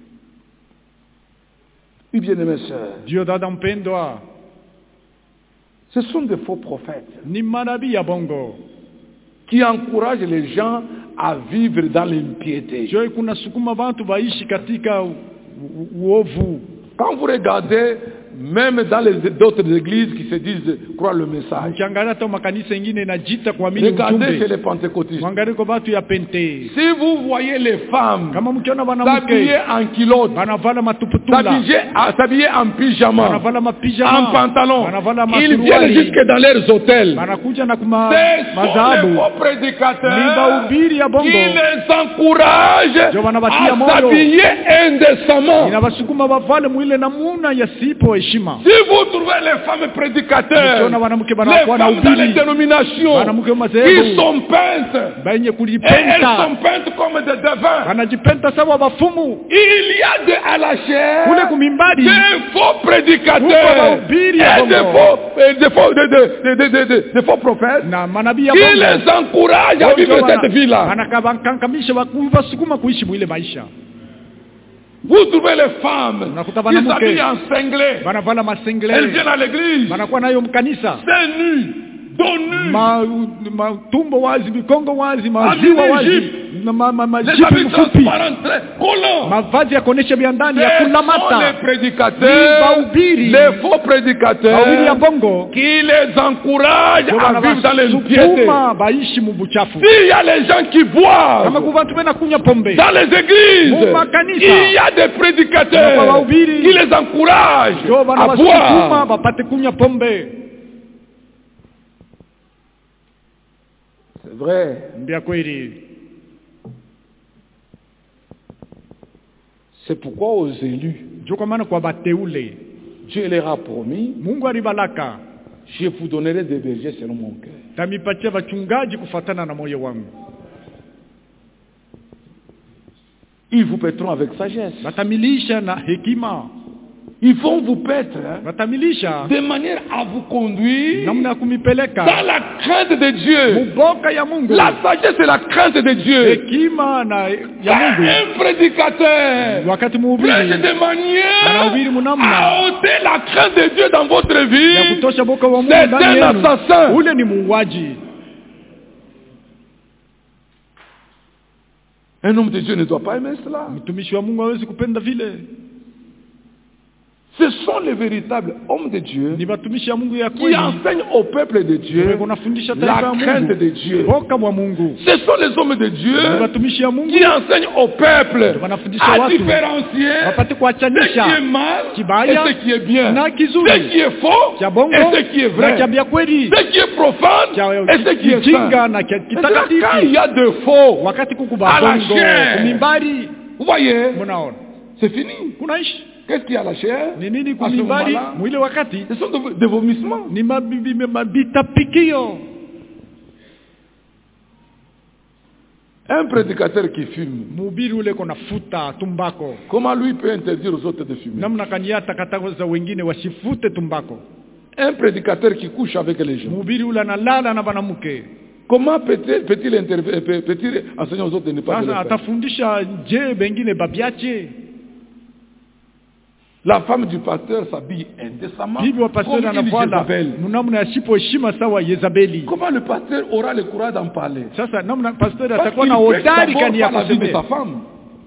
Oui, bien-aimés sœurs. Ndio dada mpendwa. Ce sont des faux prophètes Ni manabii ya bongo. qui encouragent les gens à vivre dans l'impiété. Ndio kuna sukuma watu waishi katika u- u- uovu. Quand vous regardez, même dans les d'autres églises qui se disent croire le message, Ukiangalia hata makanisa mengine inajiita kuamini regardez chez ujumbe. les pentecôtistes. Mwangalie kwa watu ya pente. Si vous voyez les femmes Kama mkiona s'habiller wanamke en culotte, wanavala matuputula, s'habiller ah, s'habiller en pyjama, wanavala mapijama, en pantalon, wanavala ils viennent masuruali, jusque dans leurs hôtels. wanakuja na kuma Ce sont les madhabu. faux Ni prédicateurs bahubiri ya bongo. qui les encouragent Ndio wanawatia à moyo. s'habiller indécemment. Inawasukuma wavale mwile namuna yasipo heshima. Si vous trouvez les femmes prédicateurs, Ukiona wanamke les wanakuwa na femmes dans les ubiri, dénominations wanamke wa qui madhehebu sont peintes, benye et elles kulipenta, sont peintes comme des devins, wanajipenta sawa bafumu. il y a de, à la chair Kule kumimbadi des faux Huko prédicateurs wahubiri ya et des bongo. faux, et des faux, de, de, de, de, de, de, de faux prophètes na manabii ya qui bongo les encouragent à vivre cette vie-là. wanakankamisha wakubasukuma kuishi mwile maisha. Vous trouvez les femmes Unakuta qui wanamke s'habillent en cinglé, wanavala elles masengle, viennent à l'église, wanakuwa nayo mkanisa, c'est nu, dos nu, ma matumbo wazi, mikongo wazi, maziwa Habillés wazi, jipe. na ma- ma- les majipu habits mfupi, transparents, très collants. mavazi ya kuonesha vya ndani ya Ce sont les kulamata. prédicateurs, Bahubiri. les faux Bahubiri prédicateurs ya bongo qui les encouragent ndio à vivre dans l'impiété. wanawasukuma baishi mubuchafu. S'il y a les gens qui Kama boivent kuvatu bena kunya pombe dans les églises, Mu makanisa. il y a des prédicateurs Kuna wahubiri. qui les encouragent ndio à wanawasukuma boire. bapate kunya pombe. C'est vrai. Mbia kweli. C'est pourquoi aux élus, Ndio kwa maana kwa bateule Dieu leur a promis, Mungu alibalaka, je vous donnerai des bergers selon mon cœur. tamipatia wachungaji kufatana na moyo wangu. Ils vous paîtront avec sagesse. Watamilisha na hekima. Ils vont vous paître hein, Watamilisha de manière à vous conduire namna ya dans kumipeleka la crainte de Dieu. muboka ya Mungu. La sagesse c'est la crainte de Dieu. Hekima na ya Quand Mungu. un prédicateur Wakati prêche mhubiri de manière anahubiri munamna à ôter la crainte de Dieu dans votre ya vie, kutosha boka wa Mungu c'est ndani un yenu, assassin. ule ni muuaji. Un homme de Dieu ne doit pas aimer cela. Mtumishi wa Mungu hawezi kupenda vile. Ce sont les véritables hommes de Dieu ni batumishi ya Mungu ya qui kweli enseignent au peuple de Dieu wanafundisha taifa la ya crainte Mungu de Dieu. boka wa Mungu. Ce sont les hommes de Dieu Ni batumishi ya Mungu qui enseignent au peuple wanafundisha à watu différencier wapate ce qui kuachanisha est mal kibaya et ce qui est bien, na kizuri, ce qui est faux cha bongo et ce qui est na vrai, cha bia kweli, ce qui est profane cha et ce qui est kijinga saint. na cha C'est-à-dire, quand il kitakatifu. y a de faux, Wakati à kukuba la bongo chair. kumimbari, vous voyez, mnaona c'est fini. kunaishi Qu'est-ce qu'il y a à la chair? ni nini À ce kumimbari moment-là, mwile wakati ce sont des des vomissements. ni mabibi mabitapikio. Un prédicateur qui fume, Mhubiri ule kona futa tumbako, comment lui peut interdire aux autres de fumer? namna kaniata kataza wengine wasifute tumbako. Un prédicateur qui couche avec les gens, Mhubiri ule analala na banamuke, comment peut-il peut-il interve- peut- peut-il enseigner aux autres de ne pas le sasa faire? atafundisha je bengine babiache? La femme du pasteur s'habille indécemment Bibi wa comme pasteur une anavala Jézabel. namna asipo heshima sawa Yezabeli. Comment le pasteur aura le courage d'en parler? Sasa namna pasteur Parce atakuwa qu'il na prêche hodari d'abord kani ya par la vie de sa kusemea. femme.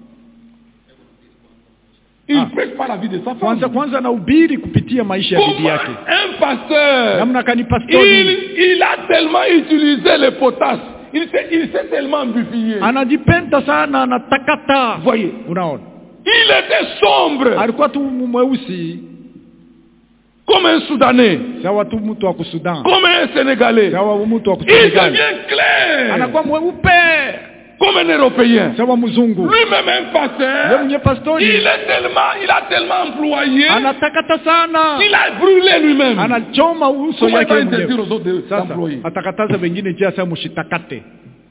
Il Ah. prêche par la vie de sa femme. Kwanza kwanza na ubiri kupitia maisha ya bibi Comment yake. un pasteur, Namna kani pastori il, il a tellement utilisé le potasse, il s'est, il s'est tellement amplifié. anajipenda sana anatakata. Voyez, Unaona? il était sombre Alikuwa tu mweusi comme un Soudanais, sawa tu mtu wa Sudan. comme un Sénégalais. Sawa mtu wa Il Senegal. devient clair Anakuwa mweupe comme un Européen. sawa mzungu. Lui-même un Yeye pasteur, mwenye pastori il est tellement, il a tellement employé, anatakata sana. il a brûlé lui-même. Anachoma uso Comment il yake va interdire mwenyewe. aux autres Sasa d'employer? atakataza wengine je asa mushitakate.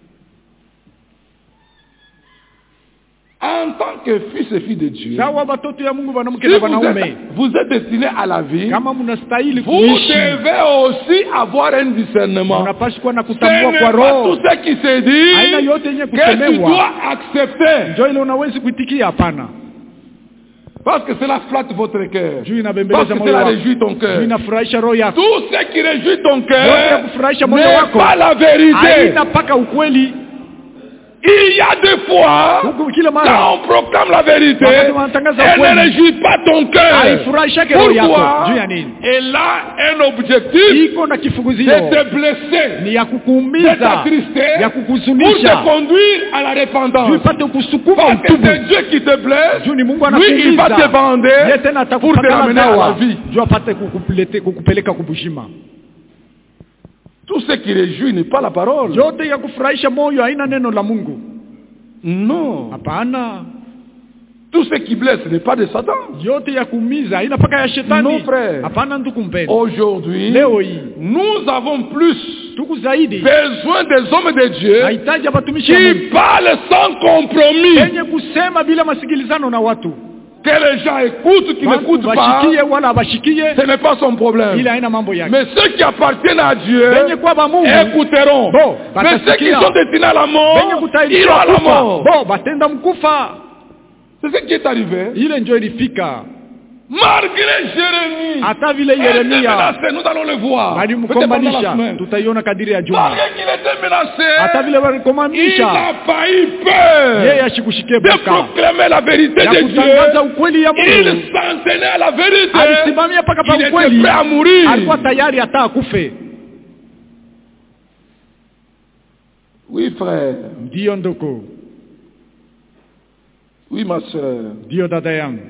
En tant que fils et fille de Dieu, Sawa batoto ya Mungu banamke si na vous banaume. êtes, vous êtes destiné à la vie, Kama mnastahili vous kuishi, devez aussi avoir un discernement. mnapaswa kuwa na Ce kutambua n'est kwa pas roho. tout ce qui se dit Aina yote yenye que tu kusemewa dois accepter. ndio ile unaweza kuitikia, hapana. Parce que cela flatte votre cœur. Juu Parce inabembeleza que moyo cela wako. réjouit ton Juu cœur. inafurahisha roho yako. Tout ce qui réjouit ton Yote ya cœur kufurahisha moyo n'est wako pas la vérité. haina paka ukweli. Il y a des fois, Huku kila quand mara on proclame la vérité, wakati wanatangaza elle ne ukweli réjouit pas ton cœur. haifurahishake roho yako. Pourquoi? Juu ya nini? Elle a un objectif Iko na de kifuguzio te blesser, ni ya de kukuumiza, t'attrister, ya pour kukuzunisha, te conduire à la juu repentance. ipate kusukuma Parce que utubu. c'est Dieu qui te blesse, Juu ni Mungu lui il va te anakuumiza. bander Yeye tena pour te atakupaka ramener à la dawa. vie. Juu apate kukupeleka kukupeleka kubushima. Tout ce qui réjouit n'est pas la parole. Yote ya kufurahisha moyo haina neno la Mungu. Non. Hapana. Tout ce qui blesse n'est pas de Satan. Yote ya kuumiza haina paka ya shetani. Non, frère. Hapana ndugu mpendwa. Aujourd'hui, Leo hii nous avons plus tuku zaidi besoin des hommes de Dieu hahitaji watumishi wa qui Mungu parlent sans compromis. yenye kusema bila masikilizano na watu. Que les gens écoutent, qui Watu n'écoutent pas, washikie wala washikie, ce n'est pas son problème. ile haina mambo yake. Mais ceux qui appartiennent à Dieu Benye kwa ba Mungu écouteront. Bon, Mais ceux qui batasikia. sont destinés à la benye mort, iront kutaishwa à la kufa. mort. Bo batenda mkufa. C'est ce qui est arrivé. Ile ndio ilifika. Malgré Jérémie, Hata vile elle était Yeremia menacée, nous allons le voir. bali Peut-être pendant la mkombanisha semaine. tutaiona kadiri ya juma. Malgré qu'il était menacé, Hata vile il walikomamisha n'a pas eu peur yeye ashikushike de boka proclamer la vérité ya de kutangaza Dieu. ukweli ya Il Mungu. s'en tenait à la vérité. Alisimamia paka pa Il était ukweli. prêt à mourir. Alikuwa tayari hata akufe. Oui, frère. Ndio ndoko, Oui, ma soeur. ndio dada yangu.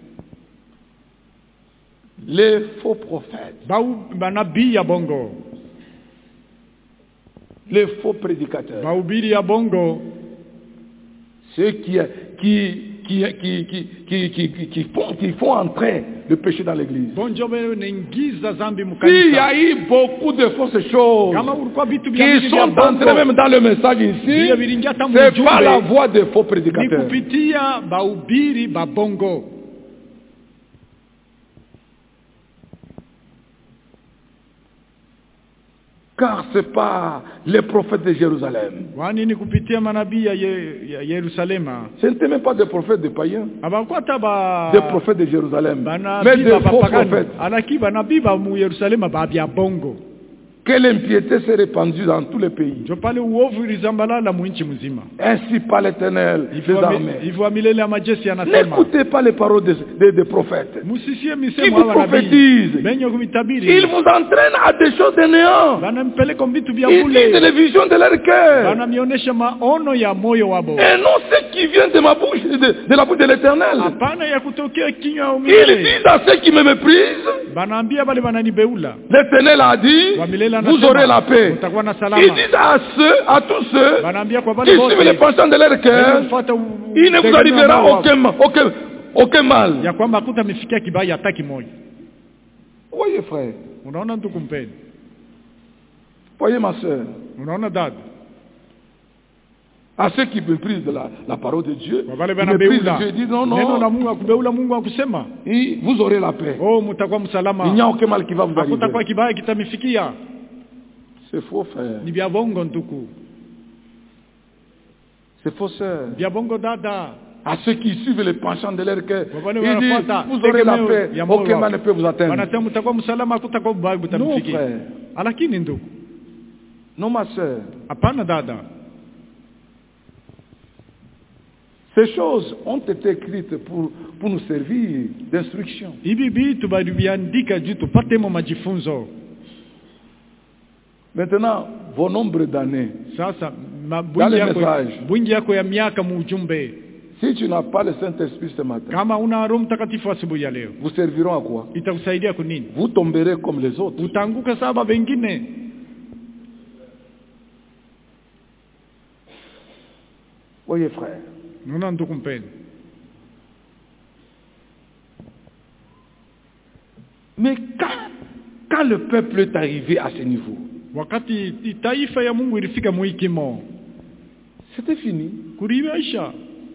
Les faux prophètes, Bau manabii ya bongo, les faux prédicateurs, mahubiri ya bongo, ceux qui, qui, qui, qui, qui, qui, qui, qui, qui font, qui font entrer le péché dans l'église. bonjo naingiza zambi Il y mkanisa. a eu beaucoup de fausses choses Kama ulikuwa vitu vya qui mingi vya sont entrées même bongo dans le message ici. vile vilingia hata C'est pas la mjumbe, voix des faux ni prédicateurs. kupitia bahubiri ba bongo. Car ce n'est pas les prophètes de Jérusalem. Kwani ni kupitia manabii ya, Ye- ya Yerusalema. Ce n'étaient même pas des prophètes de païens, Abakuwa ba des prophètes de Jérusalem, mais banabii des ba faux bapagani. prophètes. Alaki banabii ba mu Yerusalema ba bya bongo. que l'impiété s'est répandue dans tous les pays. Jo pale uovu ilizambalala mwinchi mzima. Ainsi par l'Éternel des armées. Hivyo milele ya majeshi anasema. N'écoutez pas les paroles des, des, des prophètes. Musisie Qui misemo vous wa nabii. prophétisent. Benyo kumitabiri. Ils vous entraînent à des choses de néant. Wanampeleka vitu vya Ils bure. disent les visions de leur cœur. Wanamionyesha maono ya moyo wabo. Et non ce qui vient de ma bouche, de, de la bouche de l'Éternel. Hapana ya kutokea kinywa au Ils milele. disent à ceux qui me méprisent. Banaambia bale bananibeula. L'Éternel a dit, vous aurez la paix. Ils disent à ceux, à tous ceux qui suivent les penchants de leur cœur, il ne vous arrivera aucun, aucun, aucun mal. Ya kwamba hakutamifikia kibaya hata kimoja. Voyez frère. Unaona ndugu mpendwa. Voyez ma soeur. Unaona dada. À ceux qui méprisent la, la parole de Dieu, Kwa wale qui méprisent banabeula. Dieu, disent non, Neno la non, Mungu akubeula Mungu akusema. et vous aurez la paix. Oh mtakuwa msalama. Il n'y a aucun mal qui va vous arriver. Hakutakuwa kibaya kitamifikia. C'est faux frère. Ni vya bongo ndugu. C'est faux sœur. Vya bongo dada. À ceux qui suivent les penchants de leur cœur, Kwa wale ils disent, wanafuata vous aurez la tegemeo paix, ya moyo aucun wao. mal ne peut vous atteindre. Wanasema mtakuwa msalama hakutakuwa ubaya Non butamfikia. frère, Lakini ndugu. non ma sœur. Hapana dada. Ces choses ont été écrites pour, pour nous servir d'instruction. Hivi vitu baliviandika juu tupate mo majifunzo. Maintenant, vos nombres d'années. Sasa Dans mabwingi le yako, message. bwingi yako ya miaka muujumbe. Si tu n'as pas le Saint-Esprit ce matin, Kama una Roho Mtakatifu asubuhi ya leo, vous serviront à quoi? itakusaidia kunini? Vous tomberez comme les autres. Utaanguka saba wengine. Voyez frère, Unaona ndugu mpendwa. mais quand, quand le peuple est arrivé à ce niveau, Wakati taifa ya Mungu ilifika muikimo, c'était fini. kuliisha.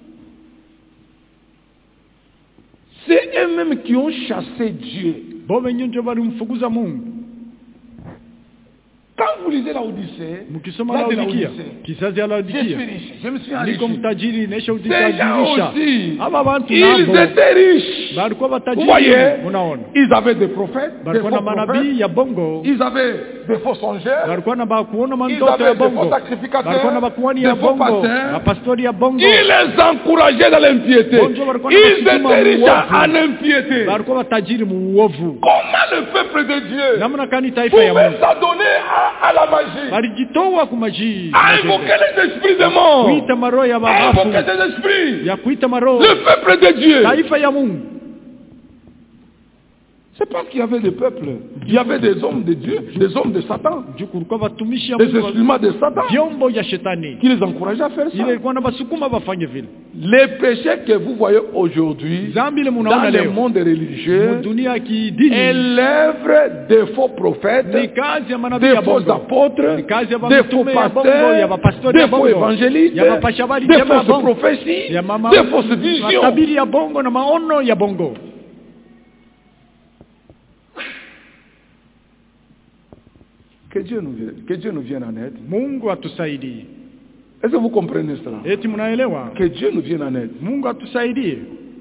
C'est eux-mêmes qui ont chassé Dieu. Bo wenyewe ndio walimfukuza Mungu. Quand vous lisez la Odyssée, Mkisoma là, de la Laodikia, Odyssée, kizazi ya je Laodikia. suis riche, je me suis Niko enrichi. mtajiri nesha Ces gens utajirisha. aussi, Aba bantu ils nabo étaient riches. balikuwa Vous batajiri. voyez, Unaona? ils avaient des prophètes, des Balikuwa faux na manabii prophètes, ya bongo. ils avaient des faux songeurs, Balikuwa na bakuona ils mandoto ya avaient des bongo. faux sacrificateurs, Balikuwa na bakuani des ya faux bongo. pasteurs. Mapastori ya bongo. Ils les encourageaient dans l'impiété. Bonjour, balikuwa na Ils étaient basukuma riches muovu. en impiété. Balikuwa batajiri muovu. Comment le peuple de Dieu Namna kani taifa ya pouvait Mungu s'adonner à, à la magie, balijitoa kumaji à invoquer les esprits de mort, kuita maroho ya à mabafu invoquer des esprits. ya kuita maroho Le peuple de Dieu. taifa ya Mungu. C'est pas qu'il y avait des peuples. Il y avait des hommes de Dieu, des hommes de Satan, Juu kulikuwa watumishi ya des Mungu, instruments de Satan vyombo ya shetani. qui les encourageaient à faire ça. Ile ilikuwa na basukuma bafanye vile. Les péchés que vous voyez aujourd'hui Zambi ile dans munaona le leo monde religieux dunia ya kidini est l'œuvre des faux prophètes, ni kazi ya manabii des ya faux bongo, apôtres, ni kazi ya des faux mitume ya bongo, ya pasteurs, mapastori ya des faux bongo, évangélistes, ya mapashabali des jamaa ya fausses bongo, prophéties, ya mama des fausses visions. matabiri ya bongo na maono ya bongo. Que Dieu nous vienne, que Dieu nous vienne en aide. Mungu atusaidie. Est-ce que vous comprenez cela? Eti mnaelewa? Que Dieu nous vienne en aide. Mungu atusaidie.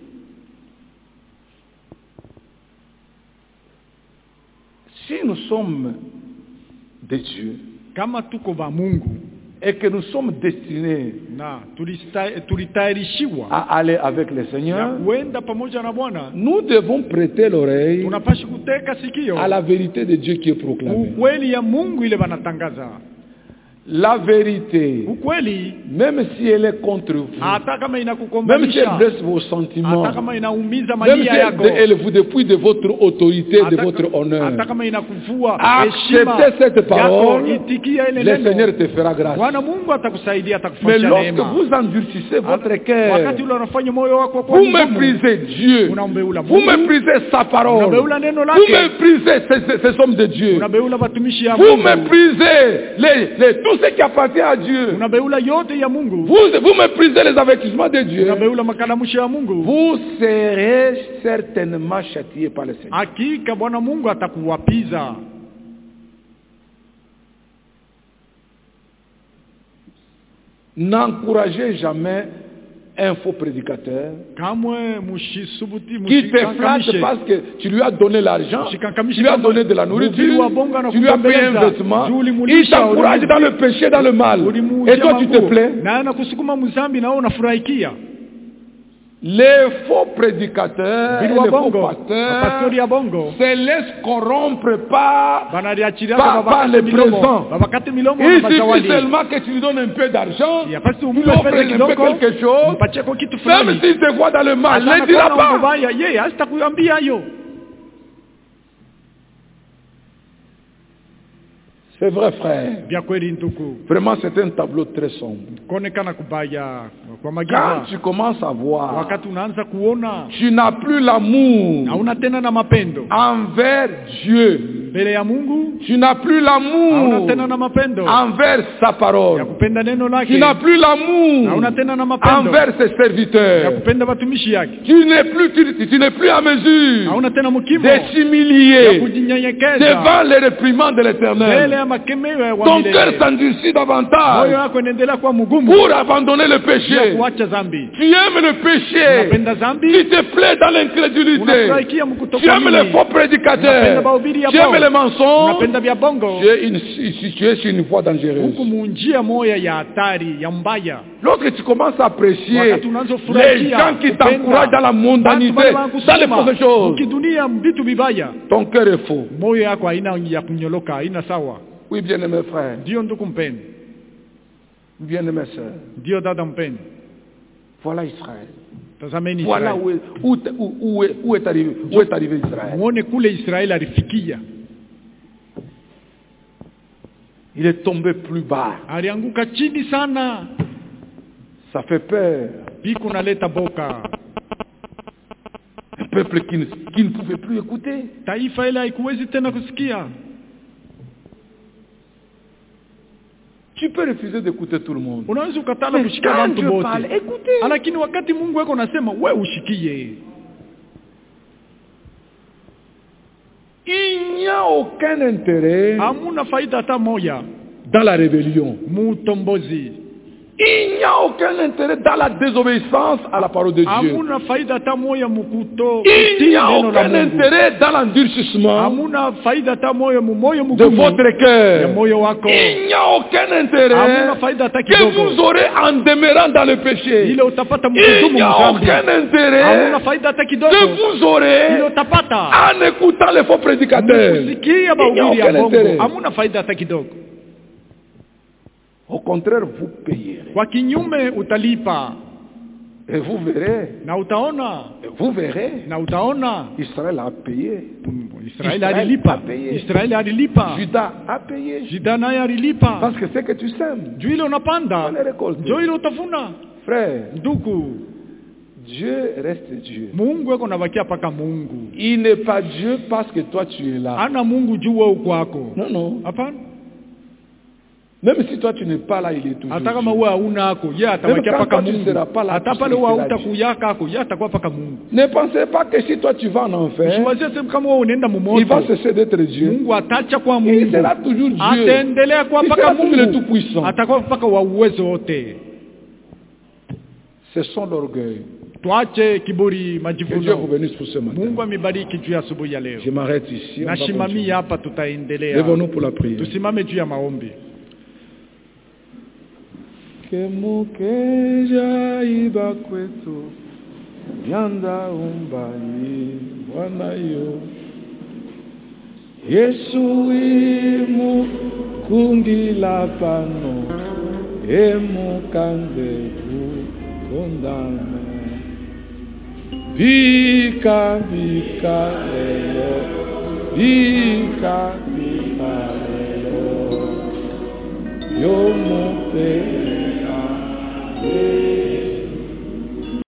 Si nous sommes de Dieu Kama tuko ba Mungu et que nous sommes destinés na tulista- tulitayarishiwa à aller avec le ya Seigneur, kuenda pamoja na Bwana, nous devons prêter l'oreille tunapashi kuteka sikio à la vérité de Dieu qui est proclamée. ukweli ya Mungu ile wanatangaza. La vérité, Ukweli même si elle est contre vous, hata kama même si elle inakukombanisha, blesse vos sentiments, hata kama inaumiza même si mania elle, yako, elle vous dépouille de votre autorité, de hata- votre honneur, hata kama inakuvua heshima acceptez cette parole, yako, itikia ile le Seigneur neno. te fera grâce. Bwana Mungu atakusaidia, Mais atakufanyia lorsque neema. vous endurcissez votre Wakati cœur, ule unafanya moyo wako kwa vous ngumu, méprisez Dieu, unambeula vous Mungu, méprisez sa parole, unabeula neno vous lake, méprisez ces, ces- ces hommes de Dieu, unabeula watumishi ya vous Mungu, méprisez les, les- tout ce qui appartient à Dieu, unabeula yote ya Mungu, vous, vous méprisez les avertissements de Dieu, unabeula makalamusho ya Mungu. vous serez certainement châtiés par le Seigneur. Hakika Bwana Mungu atakuwapiza. N'encouragez jamais un faux prédicateur kamwe mushisubuti qui te flatte parce que tu lui as donné l'argent, tu lui as donné de la nourriture, tu lui as payé un vêtement, il t'encourage dans le péché, dans le mal, et toi tu te plais. Les faux prédicateurs, et les faux pasteurs se laissent corrompre par, par, par les présents. Il suffit seulement que tu lui donnes un peu d'argent, tu lui offres un peu quelque chose, même s'il te voit dans le mal, ne dira pas. C'est vrai, frère. Vraiment, c'est un tableau très sombre. Quand tu commences à voir, tu n'as plus l'amour envers Dieu. Tu n'as plus l'amour envers sa parole. Tu n'as plus l'amour envers ses serviteurs. Tu n'es plus, tu, tu n'es plus à mesure de s'humilier devant les réprimandes de l'Éternel. Ton cœur s'endurcit davantage pour abandonner le péché. Tu aimes le péché. Tu te plais dans l'incrédulité. Tu aimes les faux prédicateurs. Tu aimes les mensonges. Tu es une, tu es sur une voie dangereuse. Lorsque tu commences à apprécier les gens qui t'encouragent dans la mondanité, dans les fausses choses, ton cœur est faux. Oui, bien-aimé frère. Bien-aimé sœur. Voilà Israël. Voilà où est, où, où, est, où est arrivé, où est arrivé Israël. Il est tombé plus bas. Ça fait peur. Un peuple qui ne, qui ne pouvait plus écouter. Tu peux refuser d'écouter tout le monde. Mais quand Dieu parle, écoutez. Il n'y a aucun intérêt dans la rébellion. Il n'y a aucun intérêt dans la désobéissance à la parole de Dieu. Il n'y a aucun intérêt dans l'endurcissement de votre cœur. Il n'y a aucun intérêt que vous aurez en demeurant dans le péché. Il n'y a aucun intérêt que vous aurez en écoutant les faux prédicateurs. Il n'y a aucun intérêt. Au contraire, vous payerez. Et vous verrez. Et vous verrez. Israël a payé. Israël a payé. Judas a payé. Parce que c'est que tu sèmes. On les récolte. Frère, Dieu reste Dieu. Il n'est pas Dieu parce que toi tu es là. Non, non. Même si toi tu n'es pas là, il est toujours Dieu. Même quand toi tu ne seras pas là, tu seras Dieu. Ne pensez pas que si toi tu vas en enfer, il va cesser d'être Dieu. Il sera toujours Dieu. Il sera toujours le Tout-Puissant. Ce sont l'orgueil. Que Dieu vous bénisse pour ce matin. Je m'arrête ici. Lèvons-nous pour la prière. Kemukeja iba kwetu yanda umbani Bwana yo Yesu imu kungila pano emu kande kondame Bika bika lelo Bika bika lelo Yo mo pe Yeah.